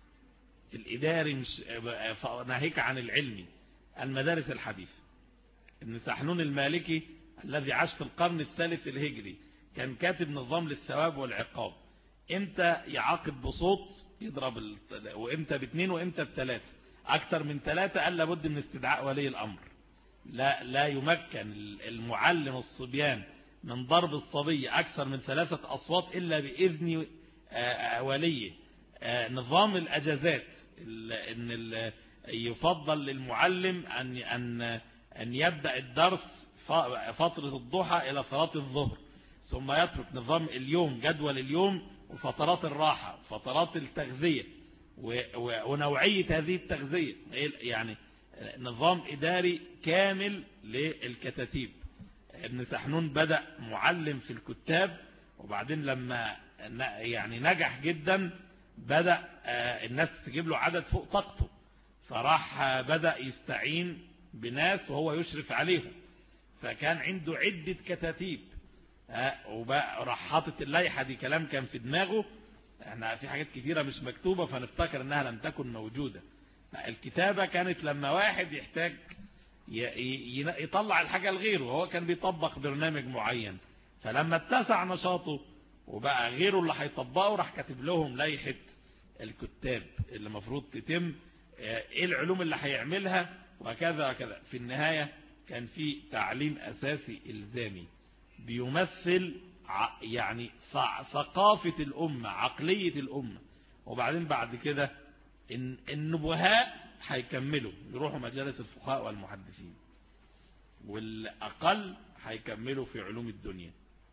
مش ناهيك عن العلمي، المدارس الحديثة. ابن سحنون المالكي الذي عاش في القرن الثالث الهجري كان كاتب نظام للثواب والعقاب، امتى يعاقب بصوت يضرب وامتى ب2 وامتى ب3، اكتر من 3 قال لابد من استدعاء ولي الامر. لا يمكن المعلم الصبيان من ضرب الصبي اكثر من 3 أصوات الا باذن وليه. نظام الاجازات، ان يفضل للمعلم ان يبدأ الدرس فترة الضحى الى صلاة الظهر، ثم يترك نظام اليوم، جدول اليوم وفترات الراحة، فترات التغذية ونوعية هذه التغذية، يعني نظام إداري كامل للكتاتيب. ابن سحنون بدأ معلم في الكتاب، وبعدين لما نجح جدا بدأ الناس تجيب له عدد فوق طاقته، فراح بدأ يستعين بناس وهو يشرف عليهم، فكان عنده عدة كتاتيب. وبقى راح حاطط اللائحة دي، كلام كان في دماغه، احنا في حاجات كثيرة مش مكتوبة فنفتكر انها لم تكن موجودة. الكتابة كانت لما واحد يحتاج يطلع الحاجة لغيره، وهو كان بيطبق برنامج معين، فلما اتسع نشاطه وبقى غيره اللي هيطبقه راح كاتب لهم لائحة الكتاب اللي مفروض تتم، ايه العلوم اللي هيعملها وكذا وكذا. في النهاية كان في تعليم أساسي إلزامي بيمثل ثقافة الأمة، عقلية الأمة. وبعدين بعد كده النبهاء هيكملوا يروحوا مجالس الفقهاء والمحدثين، والأقل هيكملوا في علوم الدنيا.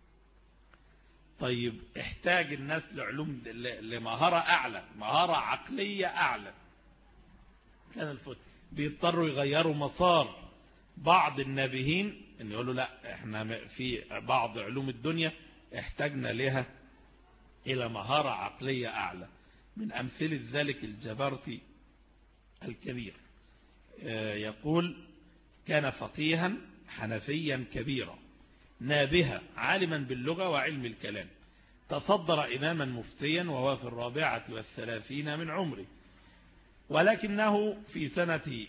طيب احتاج الناس لعلوم لمهارة أعلى، مهارة عقلية أعلى، كان الفت بيضطروا يغيروا مسار بعض النابهين، ان يقولوا لا احنا في بعض علوم الدنيا احتاجنا لها الى مهارة عقلية اعلى. من امثلة ذلك الجبرتي الكبير، يقول كان فقيها حنفيا كبيرا نابها عالما باللغة وعلم الكلام، تصدر إماما مفتيا وهو في 34 من عمره، ولكنه في سنة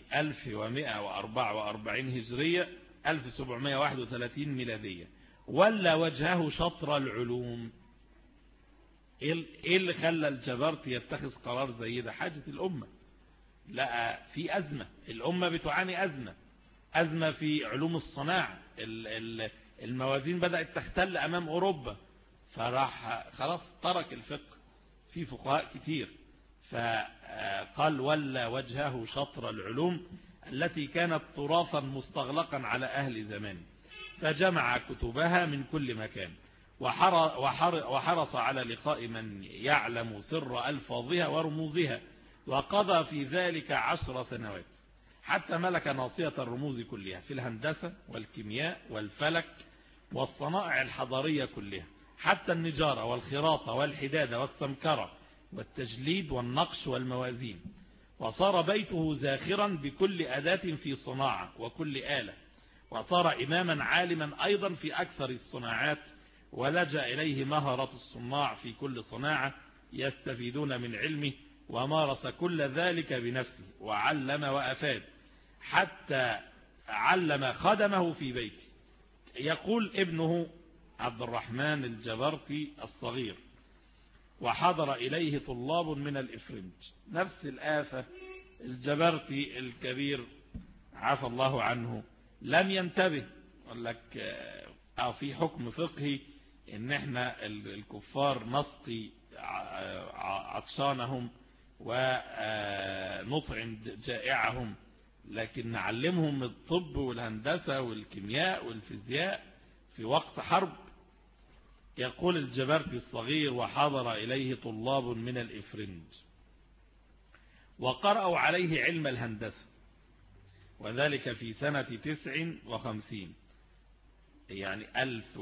1144 هجرية 1731 ميلادية ولا وجهه شطر العلوم. ايه اللي خلى الجبرتي يتخذ قرار زي ده؟ حاجة الأمة، لا في أزمة، الأمة بتعاني أزمة في علوم الصناعة، الموازين بدأت تختل أمام أوروبا، فراح خلاص ترك الفقه في فقهاء كتير، فقال ولا وجهه شطر العلوم التي كانت تراثا مستغلقا على أهل زمانه، فجمع كتبها من كل مكان وحرص على لقاء من يعلم سر ألفاظها ورموزها، وقضى في ذلك 10 سنوات حتى ملك ناصية الرموز كلها في الهندسة والكيمياء والفلك والصنائع الحضارية كلها، حتى النجارة والخراطة والحدادة والسمكرة والتجليد والنقش والموازين، وصار بيته زاخرا بكل أداة في صناعة وكل آلة، وصار إماما عالما أيضا في أكثر الصناعات، ولجأ إليه مهرة الصناع في كل صناعة يستفيدون من علمه، ومارس كل ذلك بنفسه وعلم وأفاد حتى علم خدمه في بيته. يقول ابنه عبد الرحمن الجبرتي الصغير: وحضر إليه طلاب من الإفرنج، نفس الآفة. الجبرتي الكبير عفى الله عنه لم ينتبه، قال لك في حكم فقهي ان احنا الكفار نسقي عطشانهم ونطعم جائعهم، لكن نعلمهم الطب والهندسة والكيمياء والفيزياء في وقت حرب. يقول الجبرتي الصغير: وحضر إليه طلاب من الإفرنج وقرأوا عليه علم الهندسة، وذلك في سنة 59 يعني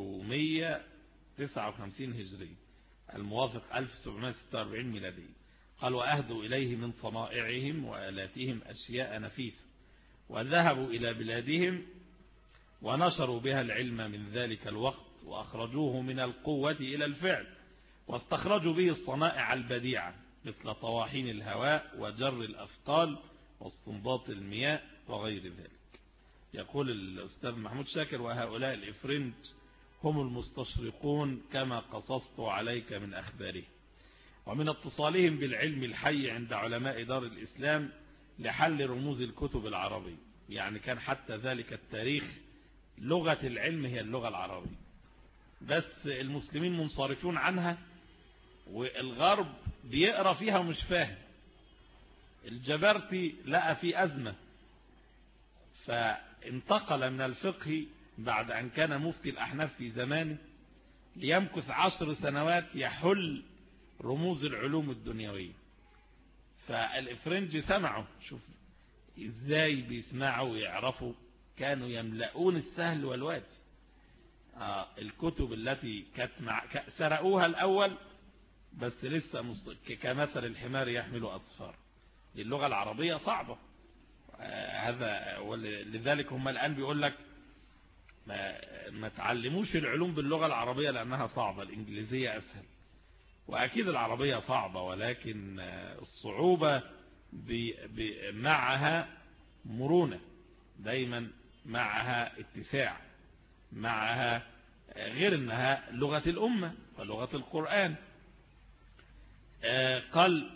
1159 هجري الموافق 1746 ميلادي. قال: وأهدوا إليه من صنائعهم وآلاتهم أشياء نفيسة، وذهبوا إلى بلادهم ونشروا بها العلم من ذلك الوقت، وأخرجوه من القوة إلى الفعل، واستخرجوا به الصنائع البديعة مثل طواحين الهواء وجر الأثقال واستنباط المياه وغير ذلك. يقول الأستاذ محمود شاكر: وهؤلاء الإفرنج هم المستشرقون كما قصصت عليك من أخبارهم، ومن اتصالهم بالعلم الحي عند علماء دار الإسلام لحل رموز الكتب العربية. يعني كان حتى ذلك التاريخ لغة العلم هي اللغة العربية، بس المسلمين منصرفون عنها، والغرب بيقرأ فيها ومش فاهم. الجبرتي لقى في أزمة، فانتقل من الفقه بعد أن كان مفتي الأحناف في زمانه ليمكث 10 سنوات يحل رموز العلوم الدنيوية. فالإفرنج سمعوا، شوف إزاي بيسمعوا ويعرفوا، كانوا يملؤون السهل والوادي. الكتب التي سرقوها الأول بس لسه كمثل الحمار يحمل أصفار. اللغة العربية صعبة، هذا ولذلك هم الآن بيقول لك ما تعلموش العلوم باللغة العربية لأنها صعبة، الإنجليزية أسهل. وأكيد العربية صعبة، ولكن الصعوبة معها مرونة، دايما معها اتساع، معها غير أنها لغة الأمة ولغة القرآن. قال: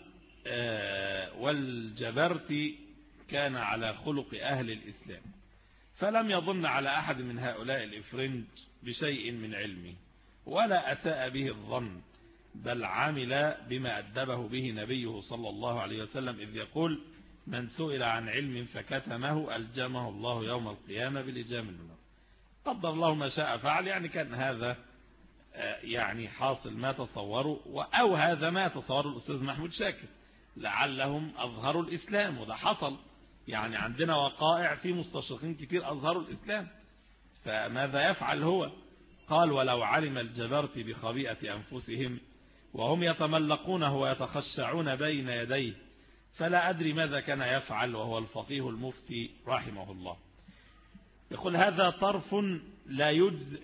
والجبرتي كان على خلق أهل الإسلام، فلم يظن على أحد من هؤلاء الإفرنج بشيء من علمه ولا أساء به الظن، بل عمل بما أدبه به نبيه صلى الله عليه وسلم، إذ يقول: من سئل عن علم فكتمه ألجمه الله يوم القيامة بلجام النار. قدر الله ما شاء فعل. يعني كان هذا يعني حاصل ما تصوروا، أو هذا ما تصوروا الأستاذ محمود شاكر، لعلهم أظهروا الإسلام، وده حصل. يعني عندنا وقائع في مستشرقين كتير أظهروا الإسلام، فماذا يفعل هو؟ قال: ولو علم الجبرتي بخبيئة أنفسهم وهم يتملقونه ويتخشعون بين يديه فلا أدري ماذا كان يفعل وهو الفقيه المفتي رحمه الله. يقول: هذا طرف لا يجزئ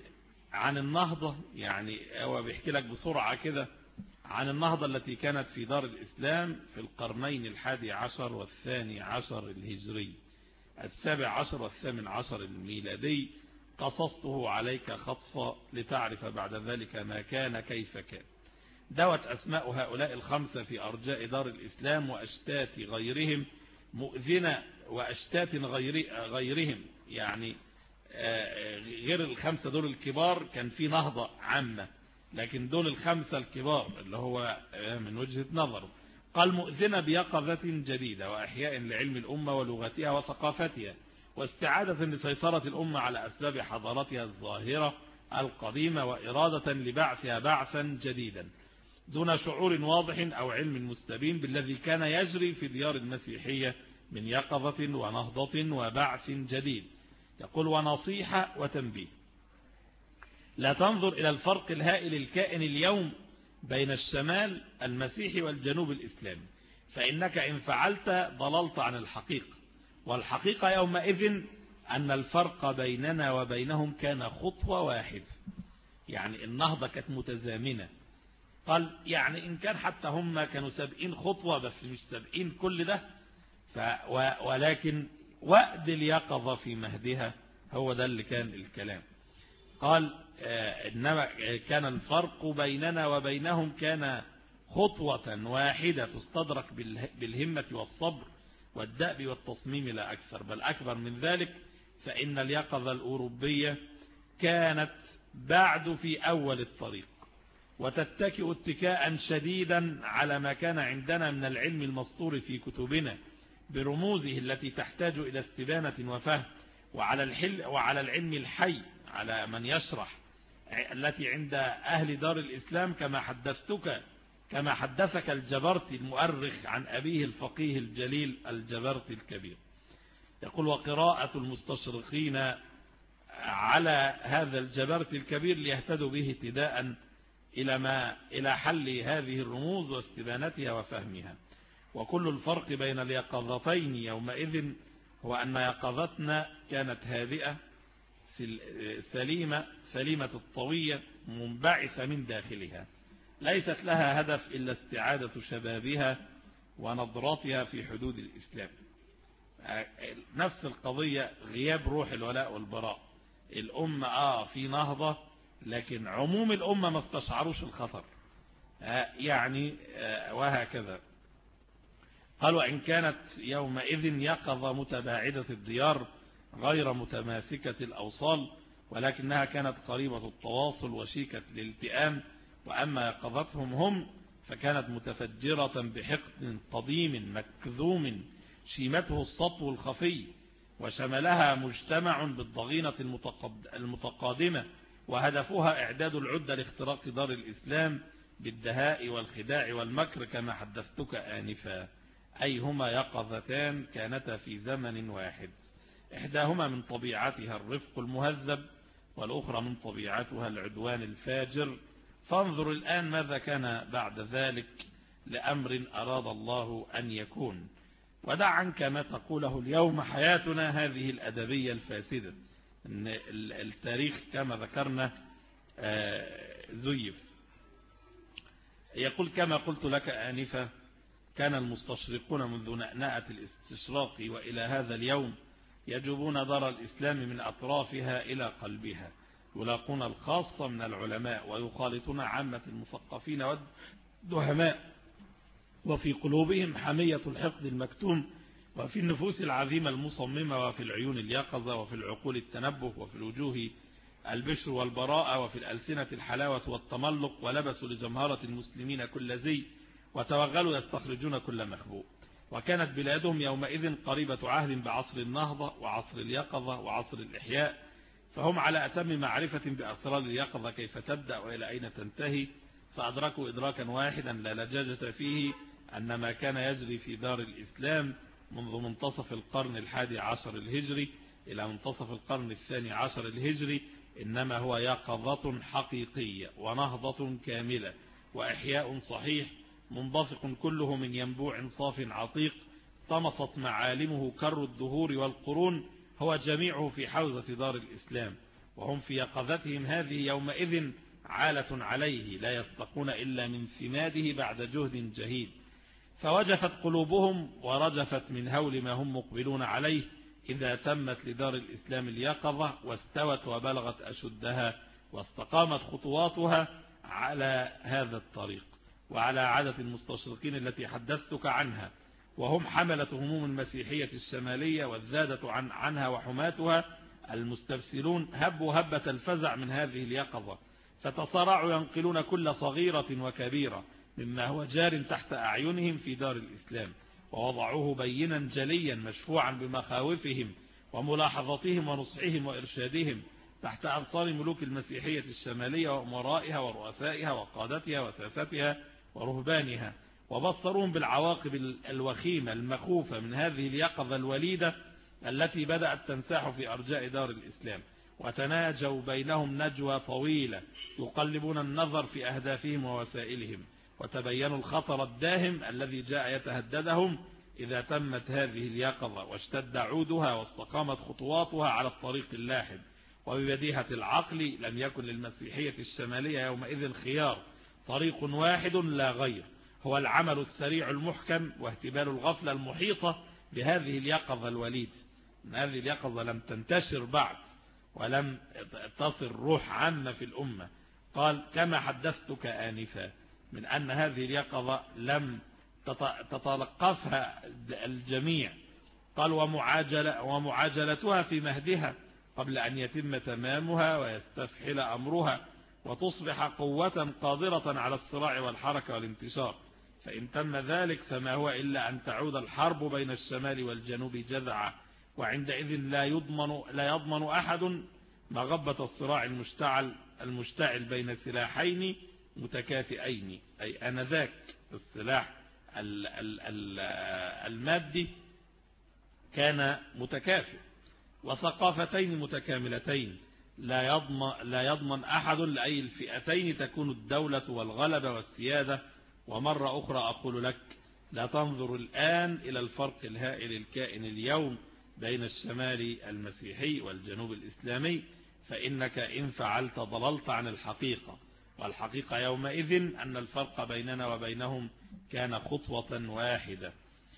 عن النهضة، يعني هو بيحكي لك بسرعة كده عن النهضة التي كانت في دار الإسلام في القرنين 11 و12 الهجري، 17 و18 الميلادي. قصصته عليك خطفا لتعرف بعد ذلك ما كان كيف كان. دوت أسماء هؤلاء 5 في أرجاء دار الإسلام وأشتات غيرهم مؤذنة، وأشتات غيرهم يعني غير ال5 دول الكبار كان في نهضة عامة، لكن دول ال5 الكبار اللي هو من وجهة نظره قال مؤذنة بيقظة جديدة وأحياء لعلم الأمة ولغتها وثقافتها، واستعادة لسيطرة الأمة على أسباب حضارتها الظاهرة القديمة، وإرادة لبعثها بعثا جديدا دون شعور واضح أو علم مستبين بالذي كان يجري في ديار المسيحية من يقظة ونهضة وبعث جديد. يقول ونصيحة وتنبيه: لا تنظر إلى الفرق الهائل الكائن اليوم بين الشمال المسيحي والجنوب الإسلامي، فإنك إن فعلت ضللت عن الحقيقة، والحقيقة يومئذ أن الفرق بيننا وبينهم كان خطوة واحدة. يعني النهضة كانت متزامنة. قال يعني إن كان حتى هم كانوا سابقين خطوة بس مش سابقين كل ده، ولكن وقت اليقظة في مهدها هو ده اللي كان الكلام. قال إنما كان الفرق بيننا وبينهم كان خطوة واحدة تستدرك بالهمة والصبر والدأب والتصميم لا أكثر، بل أكبر من ذلك، فإن اليقظة الأوروبية كانت بعد في أول الطريق، وتتكئ اتكاء شديدا على ما كان عندنا من العلم المسطور في كتبنا برموزه التي تحتاج إلى استبانة وفهم، وعلى العلم الحي على من يشرح التي عند أهل دار الإسلام، كما حدثك الجبرتي المؤرخ عن أبيه الفقيه الجليل الجبرتي الكبير. يقول وقراءة المستشرقين على هذا الجبرتي الكبير ليهتدوا به اهتداء إلى حل هذه الرموز واستبانتها وفهمها. وكل الفرق بين اليقظتين يومئذ هو أن يقظتنا كانت هادئة سليمة الطوية منبعثة من داخلها، ليست لها هدف إلا استعادة شبابها ونظرتها في حدود الإسلام. نفس القضية غياب روح الولاء والبراء. الأمة في نهضة، لكن عموم الأمة ما استشعروش الخطر يعني وهكذا. قال وإن كانت يومئذ يقظة متباعدة الديار غير متماسكة الأوصال، ولكنها كانت قريبة التواصل وشيكة الالتئام. وأما يقظتهم هم فكانت متفجرة بحقد قديم مكذوم شيمته السطو الخفي، وشملها مجتمع بالضغينة المتقادمة، وهدفها إعداد العدة لاختراق دار الإسلام بالدهاء والخداع والمكر كما حدثتك آنفا. أي هما يقظتان كانتا في زمن واحد، إحداهما من طبيعتها الرفق المهذب، والأخرى من طبيعتها العدوان الفاجر. فانظر الآن ماذا كان بعد ذلك لأمر أراد الله أن يكون، ودع عنك ما تقوله اليوم حياتنا هذه الأدبية الفاسدة. إن التاريخ كما ذكرنا زيف. يقول كما قلت لك آنفا كان المستشرقون منذ نأنأة الاستشراق وإلى هذا اليوم يجوبون دار الإسلام من أطرافها إلى قلبها، يلاقون الخاصة من العلماء ويخالطون عامة المثقفين والدهماء، وفي قلوبهم حمية الحقد المكتوم، وفي النفوس العظيمة المصممة، وفي العيون اليقظة، وفي العقول التنبه، وفي الوجوه البشر والبراءة، وفي الألسنة الحلاوة والتملق. ولبسوا لجمهرة المسلمين كل زي، وتوغلوا يستخرجون كل مخبوء. وكانت بلادهم يومئذ قريبة عهد بعصر النهضة وعصر اليقظة وعصر الإحياء، فهم على أتم معرفة بأسرار اليقظة كيف تبدأ وإلى أين تنتهي، فأدركوا إدراكا واحدا لا لجاجة فيه أن ما كان يجري في دار الإسلام منذ منتصف القرن 11 الهجري إلى منتصف القرن 12 الهجري إنما هو يقظة حقيقية ونهضة كاملة وإحياء صحيح منبثق كله من ينبوع صاف عتيق طمست معالمه كر الدهور والقرون، هو جميعه في حوزة دار الإسلام، وهم في يقظتهم هذه يومئذ عالة عليه، لا يستقون إلا من سماده بعد جهد جهيد. فوجفت قلوبهم ورجفت من هول ما هم مقبلون عليه، إذا تمت لدار الإسلام اليقظة واستوت وبلغت أشدها واستقامت خطواتها على هذا الطريق وعلى عادة المستشرقين التي حدثتك عنها، وهم حملة هموم المسيحية الشمالية والزادة عنها وحماتها المستفسرون هبوا هبة الفزع من هذه اليقظة، فتصارعوا ينقلون كل صغيرة وكبيرة مما هو جار تحت أعينهم في دار الإسلام، ووضعوه بينا جليا مشفوعا بمخاوفهم وملاحظتهم ونصحهم وإرشادهم تحت أبصار ملوك المسيحية الشمالية وأمرائها ورؤسائها وقادتها وساستها ورهبانها، وبصروهم بالعواقب الوخيمة المخوفة من هذه اليقظة الوليدة التي بدأت تنساح في أرجاء دار الإسلام، وتناجوا بينهم نجوى طويلة يقلبون النظر في أهدافهم ووسائلهم، وتبينوا الخطر الداهم الذي جاء يتهددهم إذا تمت هذه اليقظة واشتد عودها واستقامت خطواتها على الطريق اللاحد. وببديهة العقل لم يكن للمسيحية الشمالية يومئذ خيار، طريق واحد لا غير، هو العمل السريع المحكم واهتبال الغفلة المحيطة بهذه اليقظة الوليد. هذه اليقظة لم تنتشر بعد ولم تصل روح عامة في الأمة. قال كما حدثتك آنفا من أن هذه اليقظة لم تتلقفها الجميع. قال ومعاجلتها في مهدها قبل أن يتم تمامها ويستفحل أمرها وتصبح قوة قادرة على الصراع والحركة والانتشار، فإن تم ذلك فما هو إلا أن تعود الحرب بين الشمال والجنوب جذعة، وعندئذ لا يضمن أحد مغبة الصراع المشتعل بين سلاحين متكافئين، أي أنذاك السلاح المادي كان متكافئ وثقافتين متكاملتين، لا يضمن أحد لأي الفئتين تكون الدولة والغلبة والسيادة. ومرة أخرى أقول لك لا تنظر الآن إلى الفرق الهائل الكائن اليوم بين الشمال المسيحي والجنوب الإسلامي، فإنك إن فعلت ضللت عن الحقيقة، والحقيقة يومئذ أن الفرق بيننا وبينهم كان خطوة واحدة.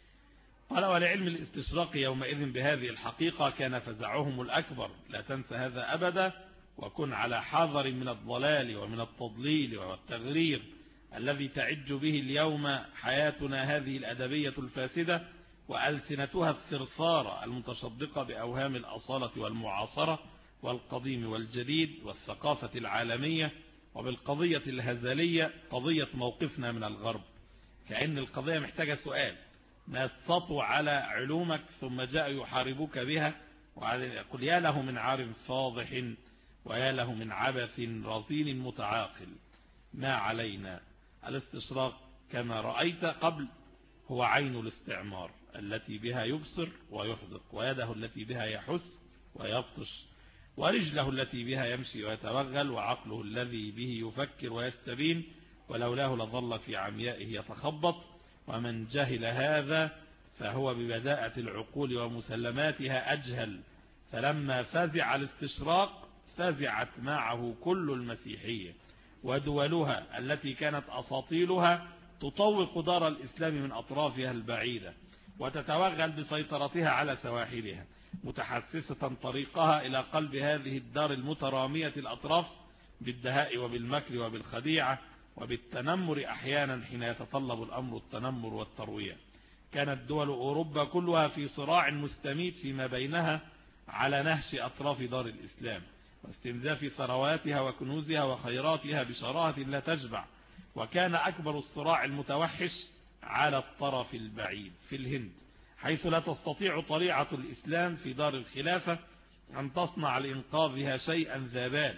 قال ولعلم الاستشراق يومئذ بهذه الحقيقة كان فزعهم الأكبر، لا تنسى هذا أبدا، وكن على حذر من الضلال ومن التضليل والتغرير الذي تعج به اليوم حياتنا هذه الأدبية الفاسدة وألسنتها الثرثارة المتشدقة بأوهام الأصالة والمعاصرة والقديم والجديد والثقافة العالمية، وبالقضية الهزلية قضية موقفنا من الغرب، كأن القضية محتاجة سؤال: ما استطوا على علومك ثم جاءوا يحاربوك بها، ويقول يا له من عار فاضح ويا له من عبث رزين متعاقل. ما علينا الاستشراق كما رأيت قبل هو عين الاستعمار التي بها يبصر ويحدق، ويده التي بها يحس ويبطش، ورجله التي بها يمشي ويتوغل، وعقله الذي به يفكر ويستبين، ولولاه لظل في عميائه يتخبط. ومن جهل هذا فهو ببداءة العقول ومسلماتها أجهل، فلما فزع الاستشراق فزعت معه كل المسيحية ودولها التي كانت أساطيلها تطوق دار الإسلام من أطرافها البعيدة وتتوغل بسيطرتها على سواحلها، متحسسة طريقها إلى قلب هذه الدار المترامية الأطراف بالدهاء وبالمكر وبالخديعة وبالتنمر أحيانا حين يتطلب الأمر التنمر والتروية. كانت دول أوروبا كلها في صراع مستميت فيما بينها على نهش أطراف دار الإسلام واستنزاف ثرواتها وكنوزها وخيراتها بشراهة لا تشبع. وكان أكبر الصراع المتوحش على الطرف البعيد في الهند، حيث لا تستطيع طليعة الإسلام في دار الخلافة أن تصنع لإنقاذها شيئا ذا بال،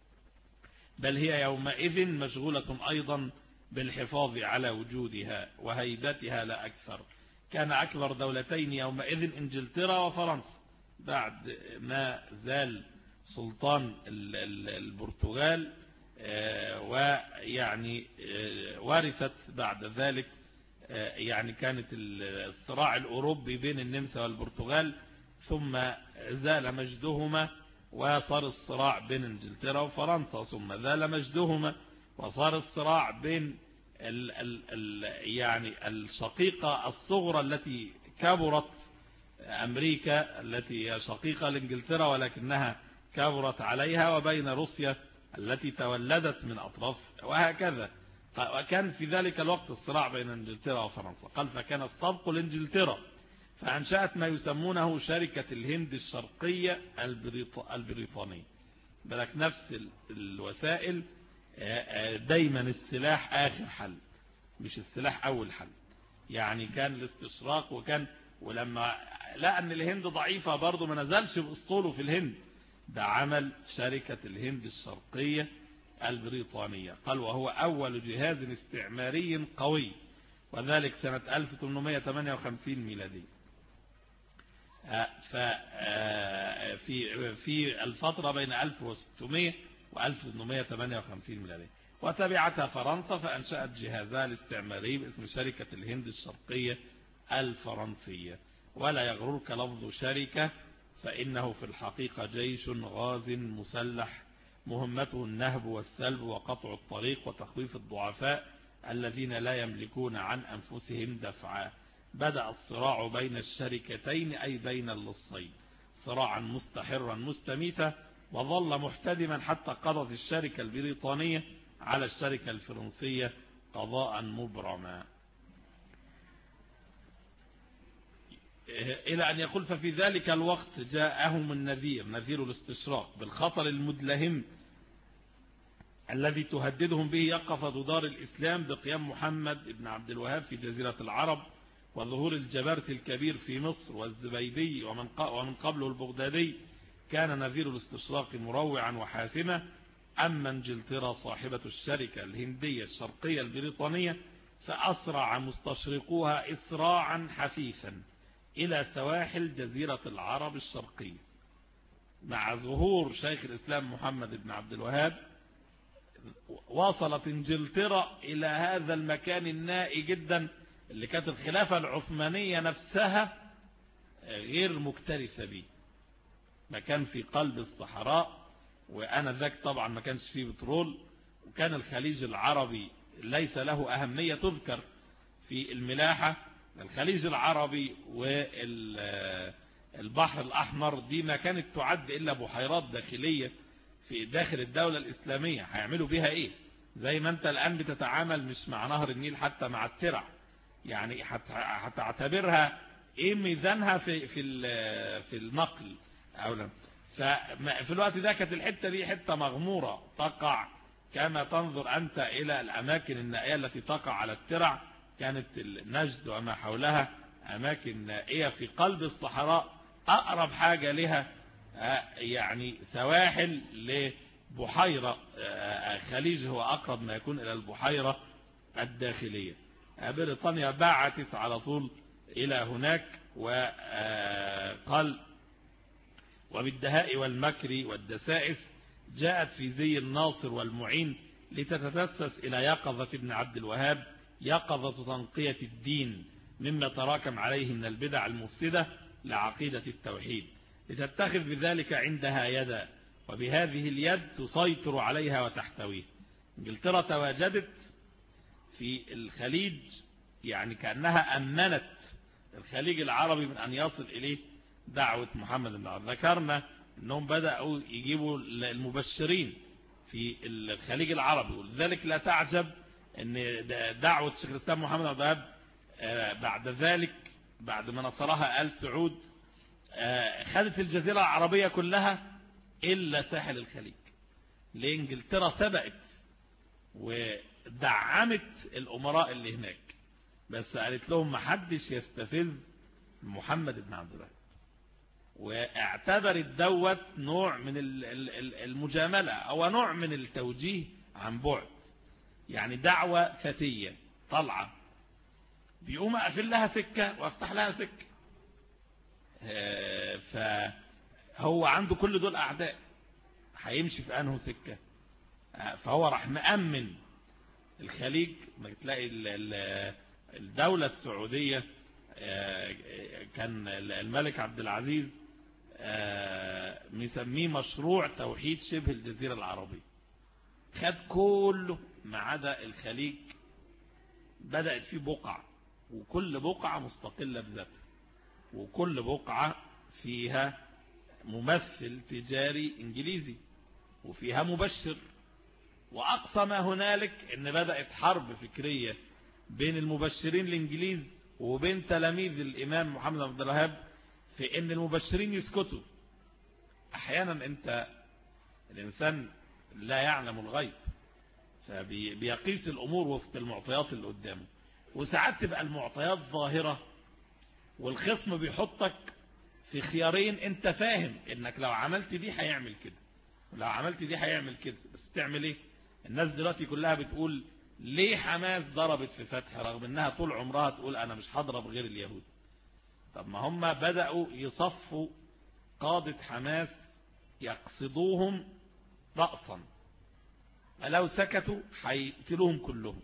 بل هي يومئذ مشغولة أيضا بالحفاظ على وجودها وهيبتها لا أكثر. كان أكبر دولتين يومئذ إنجلترا وفرنسا، بعد ما زال سلطان البرتغال، ويعني ورثت بعد ذلك، يعني كانت الصراع الأوروبي بين النمسا والبرتغال، ثم زال مجدهما وصار الصراع بين انجلترا وفرنسا، ثم ذال مجدهما وصار الصراع بين يعني الشقيقة الصغرى التي كبرت، أمريكا التي هي شقيقة لإنجلترا ولكنها كبرت عليها، وبين روسيا التي تولدت من أطراف، وهكذا. وكان في ذلك الوقت الصراع بين انجلترا وفرنسا. قال فكان السبق لإنجلترا فأنشأت ما يسمونه شركة الهند الشرقية البريطانية. بلك نفس الوسائل، دايما السلاح آخر حل مش السلاح أول حل. يعني كان الاستشراق، ولما لقى أن الهند ضعيفة برضو ما نزلش بأسطوله في الهند، ده عمل شركة الهند الشرقية البريطانية. قال وهو أول جهاز استعماري قوي، وذلك سنة 1858 ميلادي. في الفترة بين 1600 و 1858 ميلادي. وتبعتها فرنسا فأنشأت جهازها الاستعماري باسم شركة الهند الشرقية الفرنسية. ولا يغررك لفظ شركة، فإنه في الحقيقة جيش غاز مسلح مهمته النهب والسلب وقطع الطريق وتخويف الضعفاء الذين لا يملكون عن أنفسهم دفعا. بدأ الصراع بين الشركتين أي بين اللصين صراعا مستحرا مستميتا، وظل محتدما حتى قضت الشركة البريطانية على الشركة الفرنسية قضاء مبرما. إلى أن يقول ففي ذلك الوقت جاءهم النذير، نذير الاستشراق، بالخطر المدلهم الذي تهددهم به يقظة دار الإسلام بقيام محمد بن عبد الوهاب في جزيرة العرب، وظهور الجبرت الكبير في مصر والزبيدي ومن قبله البغدادي. كان نذير الاستشراق مروعا وحاسما. أما انجلترا صاحبة الشركة الهندية الشرقية البريطانية فأسرع مستشرقوها إسراعا حثيثا إلى سواحل جزيرة العرب الشرقية. مع ظهور شيخ الإسلام محمد بن عبد الوهاب وصلت انجلترا إلى هذا المكان النائي جدا اللي كانت الخلافة العثمانية نفسها غير مكترثة به. مكان في قلب الصحراء، وأنا ذاك طبعا ما كانش فيه بترول، وكان الخليج العربي ليس له أهمية تذكر في الملاحة. الخليج العربي والبحر الأحمر دي ما كانت تعد إلا بحيرات داخلية في داخل الدولة الإسلامية، هيعملوا بها إيه؟ زي ما أنت الآن بتتعامل مش مع نهر النيل، حتى مع الترع، يعني هتعتبرها إيه ميزانها في النقل أو لا. ففي الوقت ده كانت الحتة دي حتة مغمورة تقع كما تنظر أنت إلى الأماكن النائية التي تقع على الترع. كانت النجد وما حولها أماكن نائية في قلب الصحراء، أقرب حاجة لها يعني سواحل لبحيرة خليج، هو أقرب ما يكون إلى البحيرة الداخلية. بريطانيا بعثت على طول إلى هناك، وقال وبالدهاء والمكر والدسائس جاءت في زي الناصر والمعين لتتدسس إلى يقظة ابن عبد الوهاب، يقظة تنقية الدين مما تراكم عليه من البدع المفسدة لعقيدة التوحيد، لتتخذ بذلك عندها يدا، وبهذه اليد تسيطر عليها وتحتويه. انجلترا تواجدت في الخليج، يعني كأنها أمنت الخليج العربي من أن يصل إليه دعوة محمد بن عبد. ذكرنا أنهم بدأوا يجيبوا المبشرين في الخليج العربي، ولذلك لا تعجب أن دعوة شيخ الإسلام محمد بن عبد الوهاب بعد ذلك بعد ما نصرها آل سعود خدت الجزيرة العربية كلها إلا ساحل الخليج. لإنجلترا سبقت ودعمت الأمراء اللي هناك، بس قالت لهم محدش يستفز محمد بن عبد الوهاب، واعتبرت دوت نوع من المجاملة أو نوع من التوجيه عن بعد، يعني دعوة فتية طلعة بيقوم أقفل لها سكة وافتح لها سكة. فهو عنده كل دول أعداء، هيمشي في أنه سكة. فهو راح مأمن الخليج. ما تلاقي الدولة السعودية كان الملك عبد العزيز مسميه مشروع توحيد شبه الجزيرة العربية. خد كله ما عدا الخليج، بدأت فيه بقعة، وكل بقعة مستقلة بذاتها، وكل بقعة فيها ممثل تجاري إنجليزي وفيها مبشر. وأقصى ما هنالك إن بدأت حرب فكرية بين المبشرين الإنجليز وبين تلاميذ الإمام محمد بن عبد الوهاب في إن المبشرين يسكتوا. أحيانا أنت الإنسان لا يعلم الغيب، فبيقيس الأمور وفق المعطيات اللي قدامه، وساعات تبقى المعطيات ظاهرة والخصم بيحطك في خيارين، انت فاهم انك لو عملت دي هيعمل كده ولو عملت دي هيعمل كده، بس تعمل ايه؟ الناس دلوقتي كلها بتقول ليه حماس ضربت في فتح رغم انها طول عمرها تقول انا مش هضرب غير اليهود. طب ما هم بدأوا يصفوا قادة حماس يقصدوهم رأسا، لو سكتوا هيقتلوهم كلهم،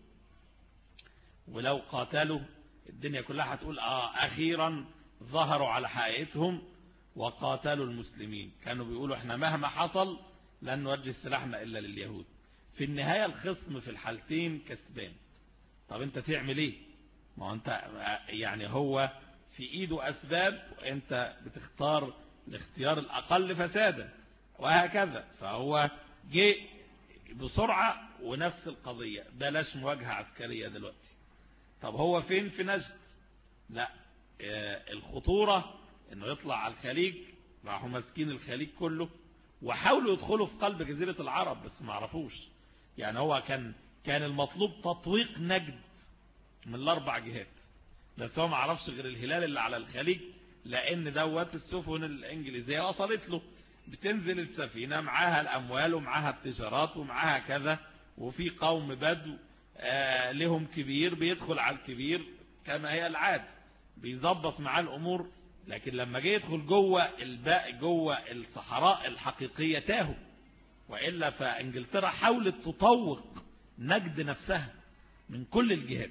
ولو قاتلوا الدنيا كلها هتقول أخيرا ظهروا على حقيقتهم وقاتلوا المسلمين. كانوا بيقولوا احنا مهما حصل لن نوجه سلاحنا إلا لليهود. في النهاية الخصم في الحالتين كسبان. طب انت تعمل ايه؟ ما انت يعني هو في ايده أسباب وانت بتختار الاختيار الأقل فسادا وهكذا. فهو جه بسرعة ونفس القضية، بلاش مواجهة عسكرية دلوقتي. طب هو فين؟ في نجد. لا، الخطورة انه يطلع على الخليج، راحوا ماسكين الخليج كله وحاولوا يدخلوا في قلب جزيرة العرب بس ما عرفوش. يعني هو كان المطلوب تطويق نجد من الاربع جهات، بس هو ما عرفش غير الهلال اللي على الخليج، لان دوت السفن الانجليزية وصلت له، بتنزل السفينة معاها الاموال ومعاها التجارات ومعاها كذا، وفي قوم بدو لهم كبير بيدخل على الكبير كما هي العادة بيظبط معاه الامور. لكن لما جه يدخل جوه الصحراء الحقيقية تاهوا، وإلا فانجلترا حاولت تطوق نجد نفسها من كل الجهات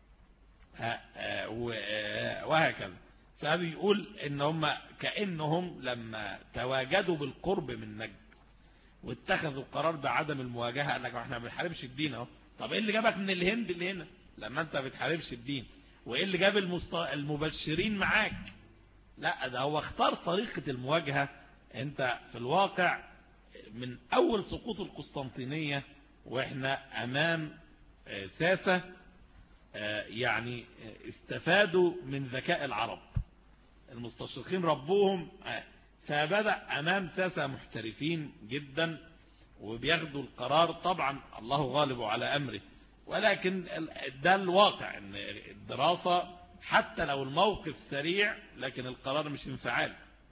وهكذا. فبيقول ان هم كأنهم لما تواجدوا بالقرب من نجد واتخذوا قرار بعدم المواجهة، انك احنا ما بنحاربش الدين اهو. طب ايه اللي جابك من الهند اللي هنا لما انت بتحاربش الدين؟ وايه اللي جاب المبشرين معاك؟ لا، ده هو اختار طريقة المواجهة. انت في الواقع من اول سقوط القسطنطينية واحنا امام ساسة يعني استفادوا من ذكاء العرب المستشرقين ربوهم، فبدأ امام ساسة محترفين جدا وبياخدوا القرار. طبعا الله غالب على امره، ولكن ده الواقع ان الدراسة حتى لو الموقف سريع لكن القرار مش انفعال.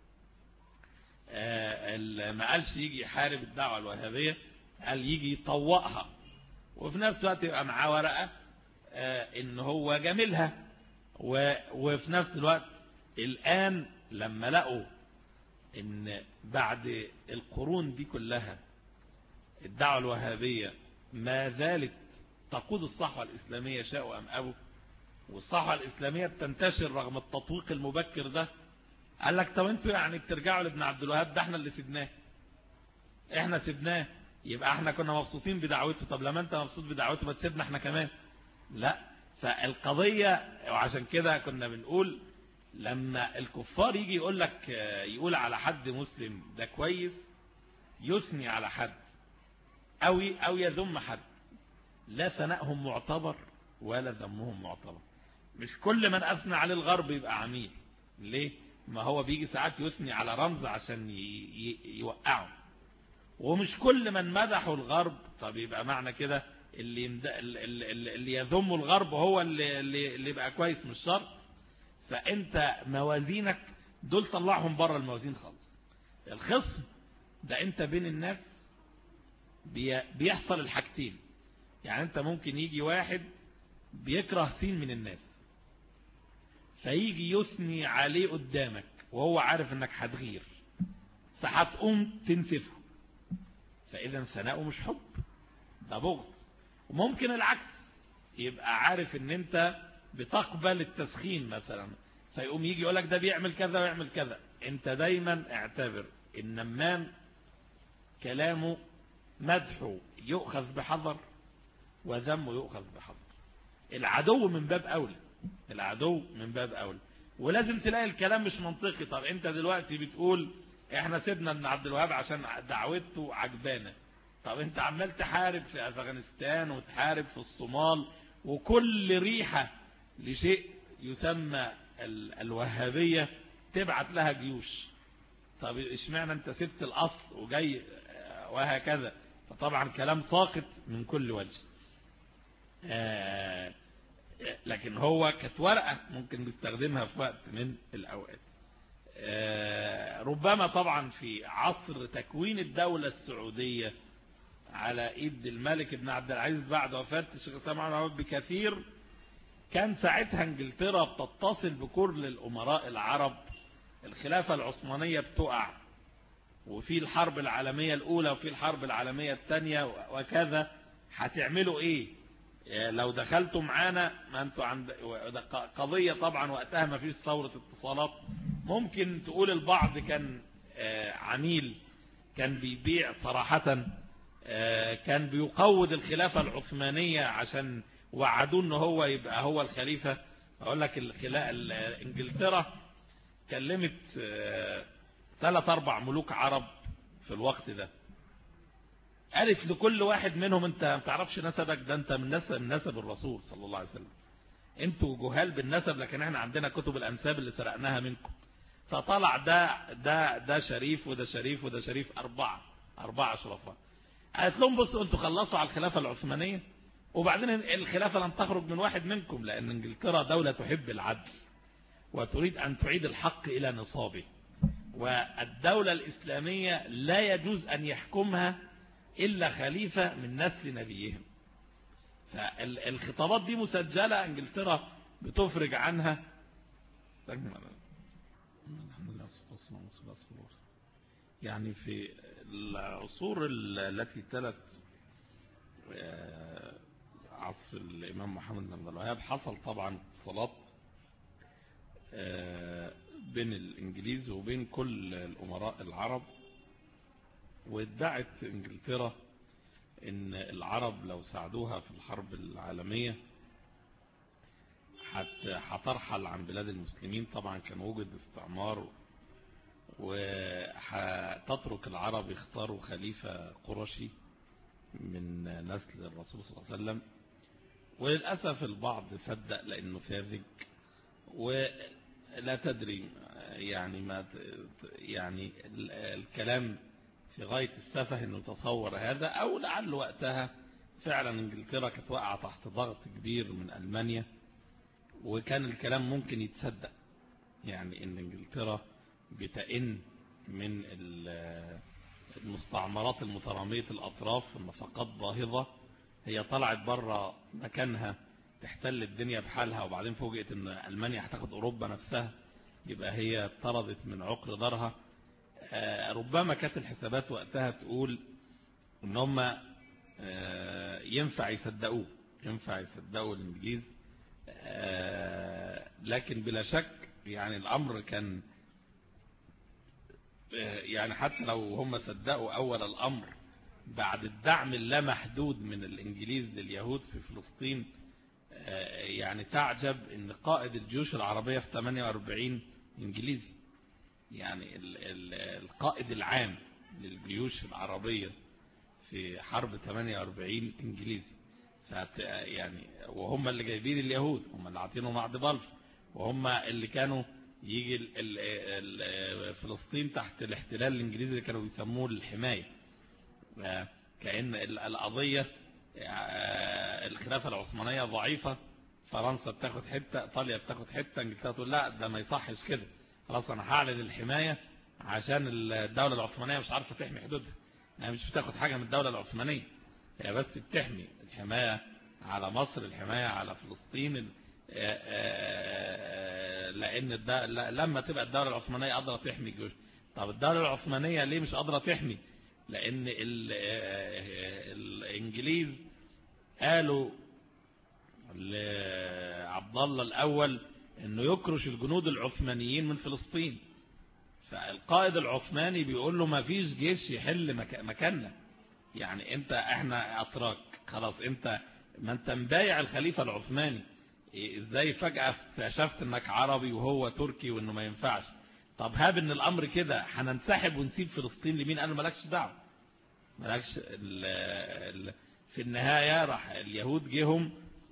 ما قالش يجي يحارب الدعوة الوهابية، قال يجي يطوقها وفي نفس الوقت يبقى معاه ورقة ان هو جاملها. وفي نفس الوقت الآن لما لقوا ان بعد القرون دي كلها الدعوة الوهابية ما زالت تقود الصحوة الإسلامية شاءوا أم أبوا، والصحوة الإسلامية بتنتشر رغم التطويق المبكر ده، قال لك طب انتوا يعني بترجعوا لابن عبد الوهاب؟ ده احنا اللي سبناه، احنا سبناه، يبقى احنا كنا مبسوطين بدعوته. طب لما انت مبسوط بدعوته ما تسيبنا احنا كمان؟ لا. فالقضية، وعشان كده كنا بنقول لما الكفار يجي يقول لك يقول على حد مسلم ده كويس، يثني على حد او يذم حد، لا ثنائهم معتبر ولا ذمهم معتبر. مش كل من أثنى عليه الغرب يبقى عميل. ليه؟ ما هو بيجي ساعات يثني على رمز عشان يوقعه، ومش كل من مدحوا الغرب طب يبقى معنى كده اللي يذم الغرب هو اللي يبقى كويس، مش شرط. فانت موازينك دول طلعهم بره الموازين خالص. الخصم ده انت بين الناس بيحصل الحاجتين. يعني انت ممكن يجي واحد بيكره سين من الناس فيجي يثني عليه قدامك وهو عارف انك هتغير فهتقوم تنسفه، فاذا ثناؤه مش حب، ده بغض. وممكن العكس، يبقى عارف ان انت بتقبل التسخين مثلا فيقوم يجي يقولك ده بيعمل كذا ويعمل كذا انت دايما اعتبر النمام كلامه مدحه يؤخذ بحذر وذمه يؤخذ بحذر. العدو من باب أولى، العدو من باب أولى. ولازم تلاقي الكلام مش منطقي. طب انت دلوقتي بتقول احنا سيبنا ابن عبد الوهاب عشان دعوته عجبانه. طب انت عمال تحارب في افغانستان وتحارب في الصومال، وكل ريحة لشيء يسمى الوهابية تبعت لها جيوش. طب اشمعنى انت سبت الاصل وجاي وهكذا؟ فطبعا كلام ساقط من كل وجه. لكن هو كانت ورقة ممكن نستخدمها في وقت من الأوقات. ربما طبعا في عصر تكوين الدولة السعودية على ايد الملك بن عبد العزيز بعد وفاة الشيخ سامع بكثير، كان ساعتها انجلترا بتتصل بكل الامراء العرب. الخلافة العثمانية بتقع، وفي الحرب العالمية الاولى وفي الحرب العالمية الثانية وكذا، هتعملوا ايه لو دخلتوا معانا؟ ما انتوا عند قضية طبعا وقتها ما فيش ثورة اتصالات. ممكن تقول البعض كان عميل، كان بيبيع صراحة، كان بيقود الخلافة العثمانية عشان وعدوه ان هو يبقى هو الخليفة. اقول لك انجلترا كلمت 3-4 ملوك عرب في الوقت ده، قالت لكل واحد منهم انت ما تعرفش نسبك، ده انت من نسب الرسول صلى الله عليه وسلم، انتوا جهال بالنسب، لكن احنا عندنا كتب الانساب اللي سرقناها منكم. فطلع ده شريف وده شريف وده شريف، 4 شرفاء. قالت لهم بصوا انتوا خلصوا على الخلافة العثمانية، وبعدين الخلافة لن تخرج من واحد منكم، لأن انجلترا دولة تحب العدل وتريد أن تعيد الحق إلى نصابه، والدولة الإسلامية لا يجوز أن يحكمها إلا خليفة من نسل نبيهم. فالخطابات دي مسجلة، انجلترا بتفرج عنها. يعني في العصور التي تلت عصر الإمام محمد بن عبد الوهاب حصل طبعا اتصالات بين الإنجليز وبين كل الأمراء العرب، وادعت انجلترا ان العرب لو ساعدوها في الحرب العالمية هترحل عن بلاد المسلمين. طبعا كان وجد استعمار، وتترك العرب يختاروا خليفة قرشي من نسل الرسول صلى الله عليه وسلم. وللأسف البعض صدق لأنه ساذج ولا تدري، يعني الكلام في غاية السفه انه تصور هذا، او لعل وقتها فعلا انجلترا كانت واقعة تحت ضغط كبير من ألمانيا، وكان الكلام ممكن يتصدق، يعني ان انجلترا بتئن من المستعمرات المترامية الأطراف، النفقات باهظة، هي طلعت بره مكانها تحتل الدنيا بحالها، وبعدين فوجئت ان ألمانيا هتاخد أوروبا نفسها، يبقى هي طردت من عقر دارها. ربما كانت الحسابات وقتها تقول ان هم ينفع يصدقوا الانجليز، لكن بلا شك يعني الامر كان يعني حتى لو هم صدقوا اول الامر بعد الدعم اللامحدود من الانجليز لليهود في فلسطين، يعني تعجب ان قائد الجيوش العربية في 48 انجليزي، يعني القائد العام للجيوش العربية في حرب 48 انجليزي. يعني وهم اللي جايبين اليهود، هم اللي عاطينهم عقد بلفور، وهم اللي كانوا يجي فلسطين تحت الاحتلال الانجليزي اللي كانوا بيسموه الحماية، كأن القضية الخلافة العثمانية ضعيفة، فرنسا بتاخد حتة، ايطاليا بتاخد حتة، انجلترا تقول لا ده ما يصحش كده، خلاص انا هعلن الحماية عشان الدولة العثمانية مش عارفة تحمي حدودها. يعني مش بتاخد حاجة من الدولة العثمانية، هي بس بتحمي الحماية على مصر، الحماية على فلسطين، لأن لما تبقى الدولة العثمانية قادرة تحمي الجيوش. طب الدولة العثمانية ليه مش قادرة تحمي؟ لأن الإنجليز قالوا لعبد الله الأول إنه يكرش الجنود العثمانيين من فلسطين، فالقائد العثماني بيقول له ما فيش جيش يحل مكاننا، يعني احنا اتراك خلاص، ما انت مبايع الخليفة العثماني، ازاي فجأة اكتشفت انك عربي وهو تركي وانه ما ينفعش؟ طب هاب ان الامر كده هننسحب ونسيب فلسطين لمين؟ قالوا مالكش دعوه، مالكش. في النهاية راح اليهود جيهم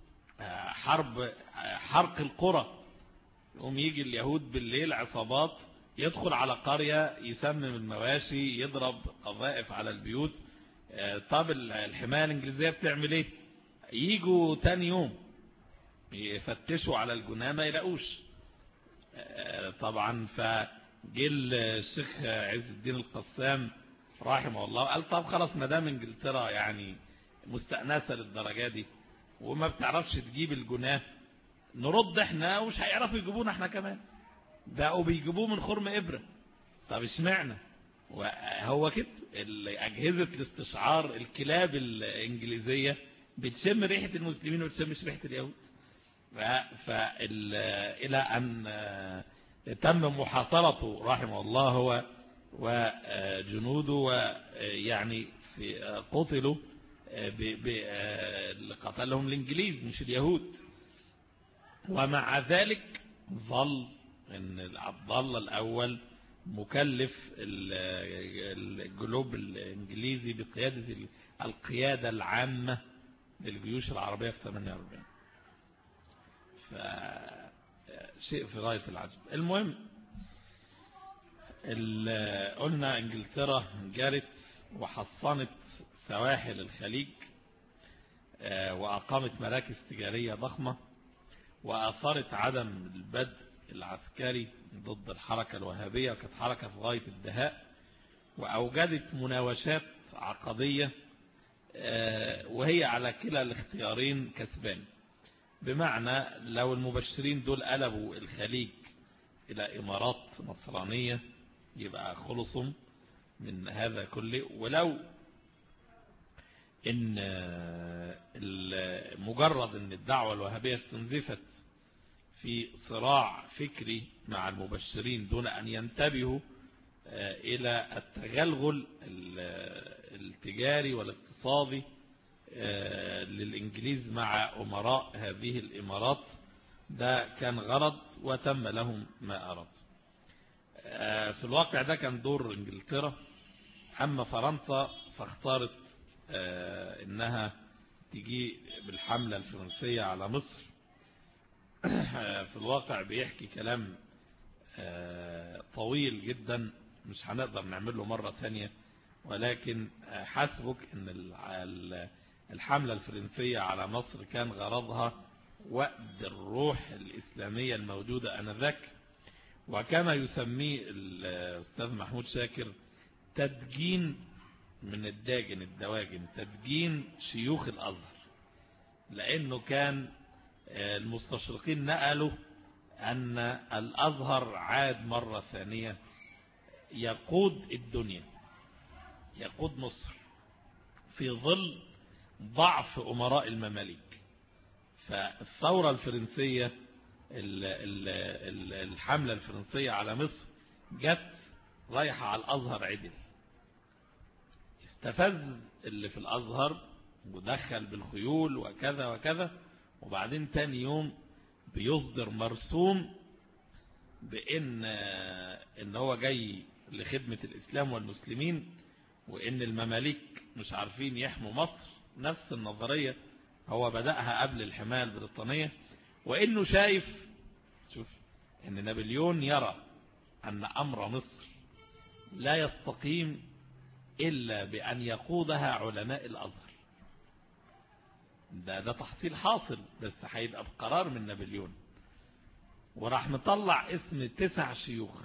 حرق القرى، يقوم يجي اليهود بالليل عصابات يدخل على قرية يسمم المواشي يضرب قذائف على البيوت. طب الحماية الانجليزية بتعمل ايه؟ يجوا تاني يوم يفتشوا على الجناه ما يلاقوش. طبعا فجه الشيخ عز الدين القسام رحمه الله قال طب خلاص ما دام انجلترا يعني مستأنسة للدرجة دي وما بتعرفش تجيب الجناه، نرد احنا ومش هيعرفوا يجيبونا احنا كمان، بقوا بيجيبوه من خرم إبرة. طب اشمعنا؟ وهو كده أجهزة الاستشعار الكلاب الإنجليزية بتشم ريحة المسلمين وما بتشمش ريحة اليهود، إلى أن تم محاصرته رحمه الله هو وجنوده، ويعني قتلوا قتلهم الإنجليز مش اليهود. ومع ذلك ظل ان عبد الله الاول مكلف الجلوب الانجليزي بقيادة القيادة العامة للجيوش العربية في 48. فشيء في غاية العجب. المهم قلنا انجلترا جرت وحصنت سواحل الخليج واقامت مراكز تجارية ضخمة، وأثرت عدم البدء العسكري ضد الحركة الوهابية، وكانت حركة في غاية الدهاء، وأوجدت مناوشات عقدية وهي على كلا الاختيارين كسبان. بمعنى لو المبشرين دول قلبوا الخليج إلى إمارات نصرانية يبقى خلصهم من هذا كله، ولو إن مجرد أن الدعوة الوهابية استنزفت في صراع فكري مع المبشرين دون أن ينتبهوا إلى التغلغل التجاري والاقتصادي للإنجليز مع أمراء هذه الإمارات، ده كان غرض وتم لهم ما أراد. في الواقع ده كان دور إنجلترا. أما فرنسا فاختارت إنها تجي بالحملة الفرنسية على مصر. في الواقع بيحكي كلام طويل جدا مش هنقدر نعمله مرة تانية، ولكن حسبك ان الحملة الفرنسية على مصر كان غرضها وأد الروح الإسلامية الموجودة آنذاك، وكما يسميه الأستاذ محمود شاكر تدجين من الدواجن، تدجين شيوخ الأزهر، لأنه كان المستشرقين نقلوا أن الأزهر عاد مرة ثانية يقود الدنيا، يقود مصر في ظل ضعف أمراء المماليك. فالثورة الفرنسية الحملة الفرنسية على مصر جت رايحة على الأزهر عدل، استفز اللي في الأزهر ودخل بالخيول وكذا وكذا، وبعدين تاني يوم بيصدر مرسوم بأن هو جاي لخدمة الإسلام والمسلمين، وإن المماليك مش عارفين يحموا مصر. نفس النظرية هو بدأها قبل الحماية البريطانية، وإنه شايف إن نابليون يرى أن أمر مصر لا يستقيم إلا بأن يقودها علماء الأزهر. ده تحصيل حاصل، بس هيبقى بقرار من نابليون. وراح مطلع اسم 9 شيوخ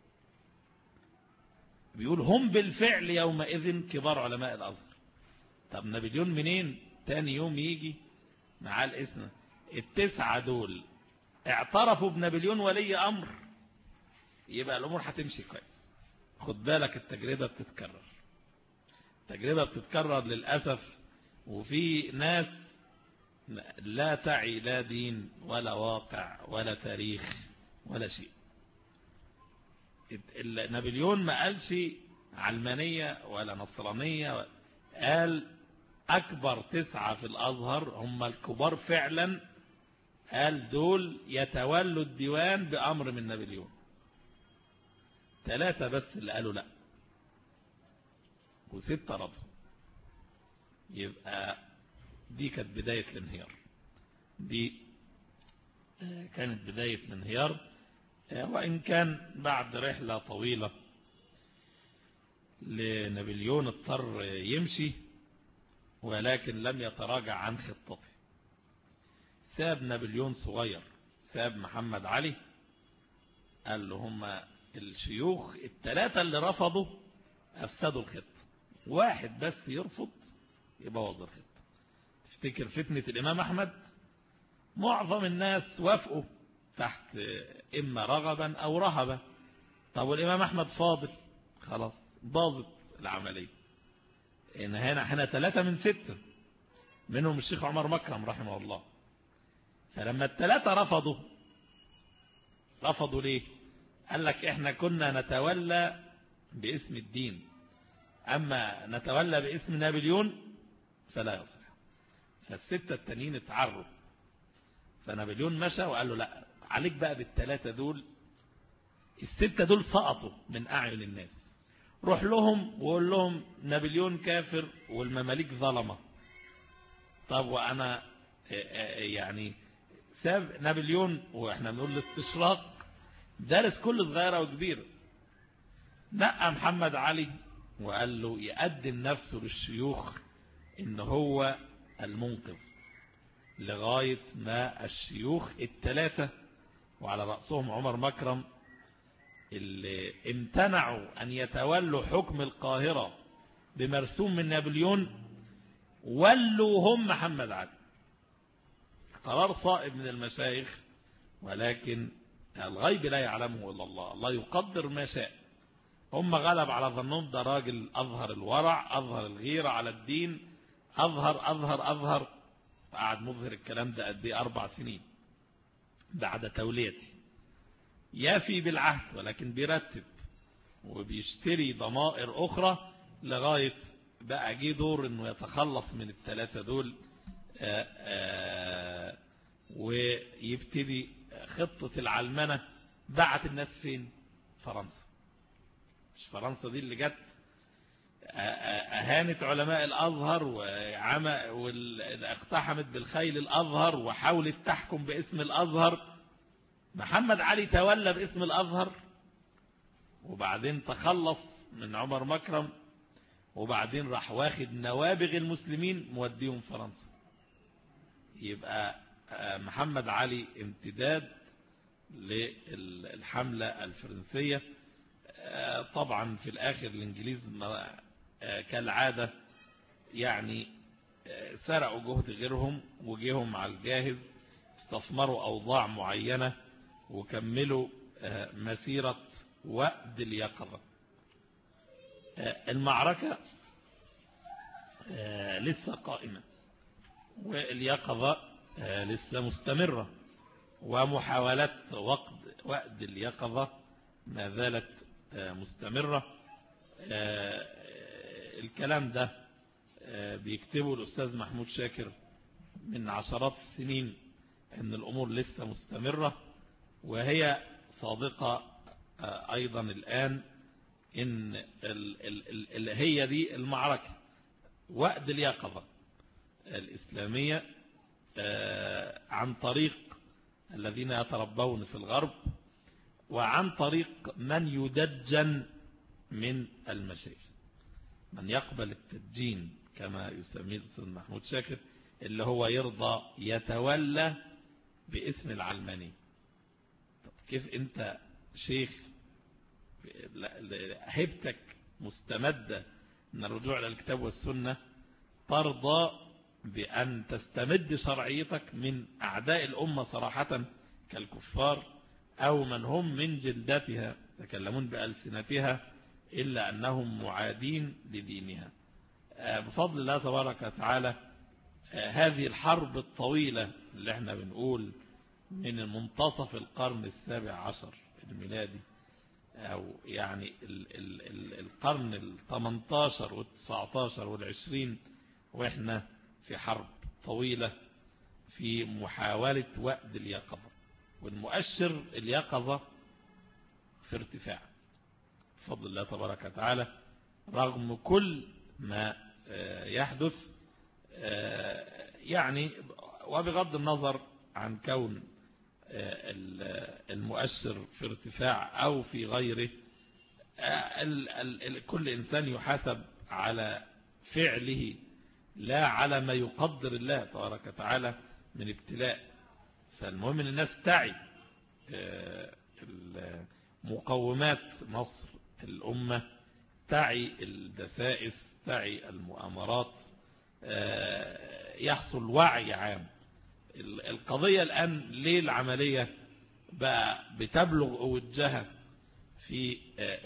بيقول هم بالفعل يومئذ كبار علماء الأزهر. طب نابليون منين تاني يوم يجي مع الاسم 9 دول اعترفوا بنابليون ولي أمر، يبقى الأمور هتمشي كويس. خد بالك التجربة بتتكرر للأسف، وفي ناس لا تعي لا دين ولا واقع ولا تاريخ ولا شيء. نابليون ما قالش علمانية ولا نصرانية، قال أكبر 9 في الأزهر هم الكبار فعلا، قال دول يتولوا الديوان بأمر من نابليون. 3 بس اللي قالوا لا، و6 رفضوا. يبقى دي كانت بداية الانهيار، دي كانت بداية الانهيار، وإن كان بعد رحلة طويلة لنابليون اضطر يمشي، ولكن لم يتراجع عن خطته. ساب نابليون صغير، ساب محمد علي، قال له هم الشيوخ ال3 اللي رفضوا أفسدوا الخطة، واحد بس يرفض يبوظ الخطة. تفتكر فتنة الإمام أحمد؟ معظم الناس وافقوا تحت إما رغبا أو رهبا. طب والإمام أحمد فاضل، خلاص باظت العملية. هنا 3 من 6، منهم الشيخ عمر مكرم رحمه الله. فلما ال3 رفضوا ليه؟ قال لك احنا كنا نتولى باسم الدين، أما نتولى باسم نابليون فلا يصح. فال6 التانيين اتعروا، فنابليون مشى وقال له لا، عليك بقى بال3 دول. ال6 دول سقطوا من أعين الناس، روح لهم وقول لهم نابليون كافر والمماليك ظلمة. طب وأنا يعني ساب نابليون، وإحنا بنقول الاستشراق دارس كل صغيرة وكبيرة. نقى محمد علي وقال له يقدم نفسه للشيوخ إن هو المنقذ، لغاية ما الشيوخ ال3 وعلى رأسهم عمر مكرم اللي امتنعوا أن يتولوا حكم القاهرة بمرسوم من نابليون، ولوا هم محمد علي. قرار صائب من المشايخ، ولكن الغيب لا يعلمه إلا الله، الله يقدر ما شاء. هم غلب على ظنهم ده راجل أظهر الورع، أظهر الغيرة على الدين، أظهر قعد مظهر الكلام ده قد ايه 4 سنين بعد توليته، يافي بالعهد ولكن بيرتب وبيشتري ضمائر أخرى، لغاية بقى جه دور انه يتخلص من ال3 دول ويبتدي خطة العلمنة. بعت الناس فين؟ فرنسا. مش فرنسا دي اللي جت أهانت علماء الأزهر واقتحمت بالخيل الأزهر وحاولت تحكم باسم الأزهر؟ محمد علي تولى باسم الأزهر، وبعدين تخلص من عمر مكرم، وبعدين راح واخد نوابغ المسلمين موديهم فرنسا. يبقى محمد علي امتداد للحملة الفرنسية. طبعا في الآخر الإنجليز كالعادة يعني سرقوا جهد غيرهم وجيهم على الجاهز، استثمروا أوضاع معينة وكملوا مسيرة وقت اليقظة. المعركة لسه قائمة واليقظة لسه مستمرة، ومحاولات وقت اليقظة ما زالت مستمرة. الكلام ده بيكتبه الأستاذ محمود شاكر من عشرات السنين أن الأمور لسه مستمرة، وهي صادقة أيضا الآن، إن هي دي المعركة، وقت اليقظة الإسلامية عن طريق الذين يتربون في الغرب، وعن طريق من يدجن من المشايخ، من يقبل التدجين كما يسميه الأستاذ محمود شاكر، اللي هو يرضى يتولى باسم العلماني. كيف انت شيخ هبتك مستمدة من الرجوع إلى الكتاب والسنة ترضى بأن تستمد شرعيتك من أعداء الأمة صراحة كالكفار أو من هم من جلدتها يتكلمون بألسنتها إلا أنهم معادين لدينها؟ بفضل الله تبارك وتعالى هذه الحرب الطويلة اللي احنا بنقول من منتصف القرن 17 الميلادي أو يعني القرن 18 وال19 وال20 وإحنا في حرب طويلة في محاولة وأد اليقظة، والمؤشر اليقظة في ارتفاع بفضل الله تبارك وتعالى رغم كل ما يحدث، يعني وبغض النظر عن كون المؤشر في ارتفاع أو في غيره. كل إنسان يحاسب على فعله لا على ما يقدر الله تبارك وتعالى من ابتلاء. فالمهم ان الناس تعي مقومات نصر الأمة، تعي الدسائس، تعي المؤامرات، يحصل وعي عام. القضية الآن ليه العملية بقى بتبلغ أوجها في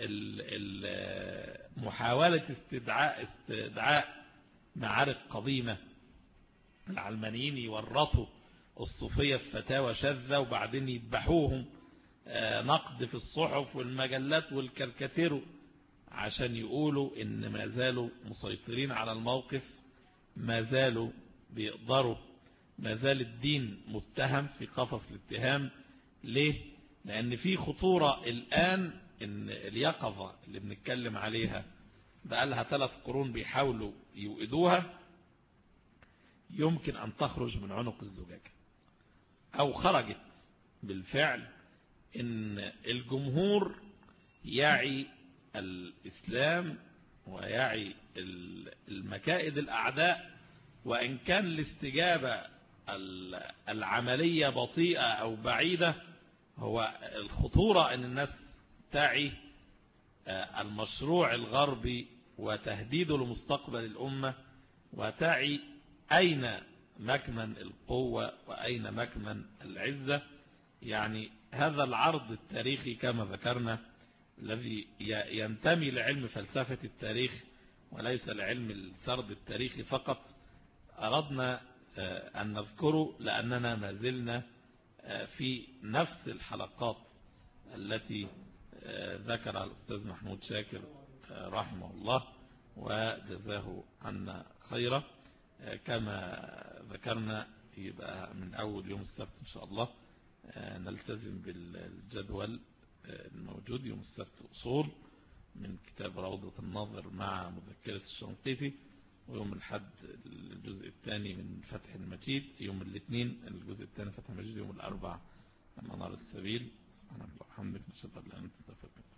محاولة استدعاء معارك قديمة. العلمانيين يورطوا الصوفية في فتاوى شاذة وبعدين يذبحوهم نقد في الصحف والمجلات والكاريكاتير عشان يقولوا ان ما زالوا مسيطرين على الموقف، ما زالوا بيقدروا، ما زال الدين متهم في قفص الاتهام. ليه؟ لأن في خطورة الآن ان اليقظة اللي بنتكلم عليها بقى لها 3 قرون بيحاولوا يوئدوها يمكن أن تخرج من عنق الزجاجة أو خرجت بالفعل. إن الجمهور يعي الإسلام ويعي المكائد الأعداء، وإن كان الاستجابة العملية بطيئة أو بعيدة، هو الخطورة أن الناس تعي المشروع الغربي وتهديده لمستقبل الأمة، وتعي أين مكمن القوة وأين مكمن العزة. يعني هذا العرض التاريخي كما ذكرنا الذي ينتمي لعلم فلسفة التاريخ وليس لعلم السرد التاريخي فقط، أردنا أن نذكره لأننا ما زلنا في نفس الحلقات التي ذكرها الأستاذ محمود شاكر رحمه الله وجزاه عنا خيرا. كما ذكرنا يبقى من أول يوم السبت إن شاء الله نلتزم بالجدول الموجود. يوم السبت أصول من كتاب روضة الناظر مع مذكرة الشنقيطي، ويوم الحد الجزء الثاني من فتح المجيد، يوم الاثنين الجزء الثاني فتح المجيد، يوم الأربع منار السبيل. سبحانك اللهم وبحمدك نشهد أن لا إله إلا أنت نستغفرك.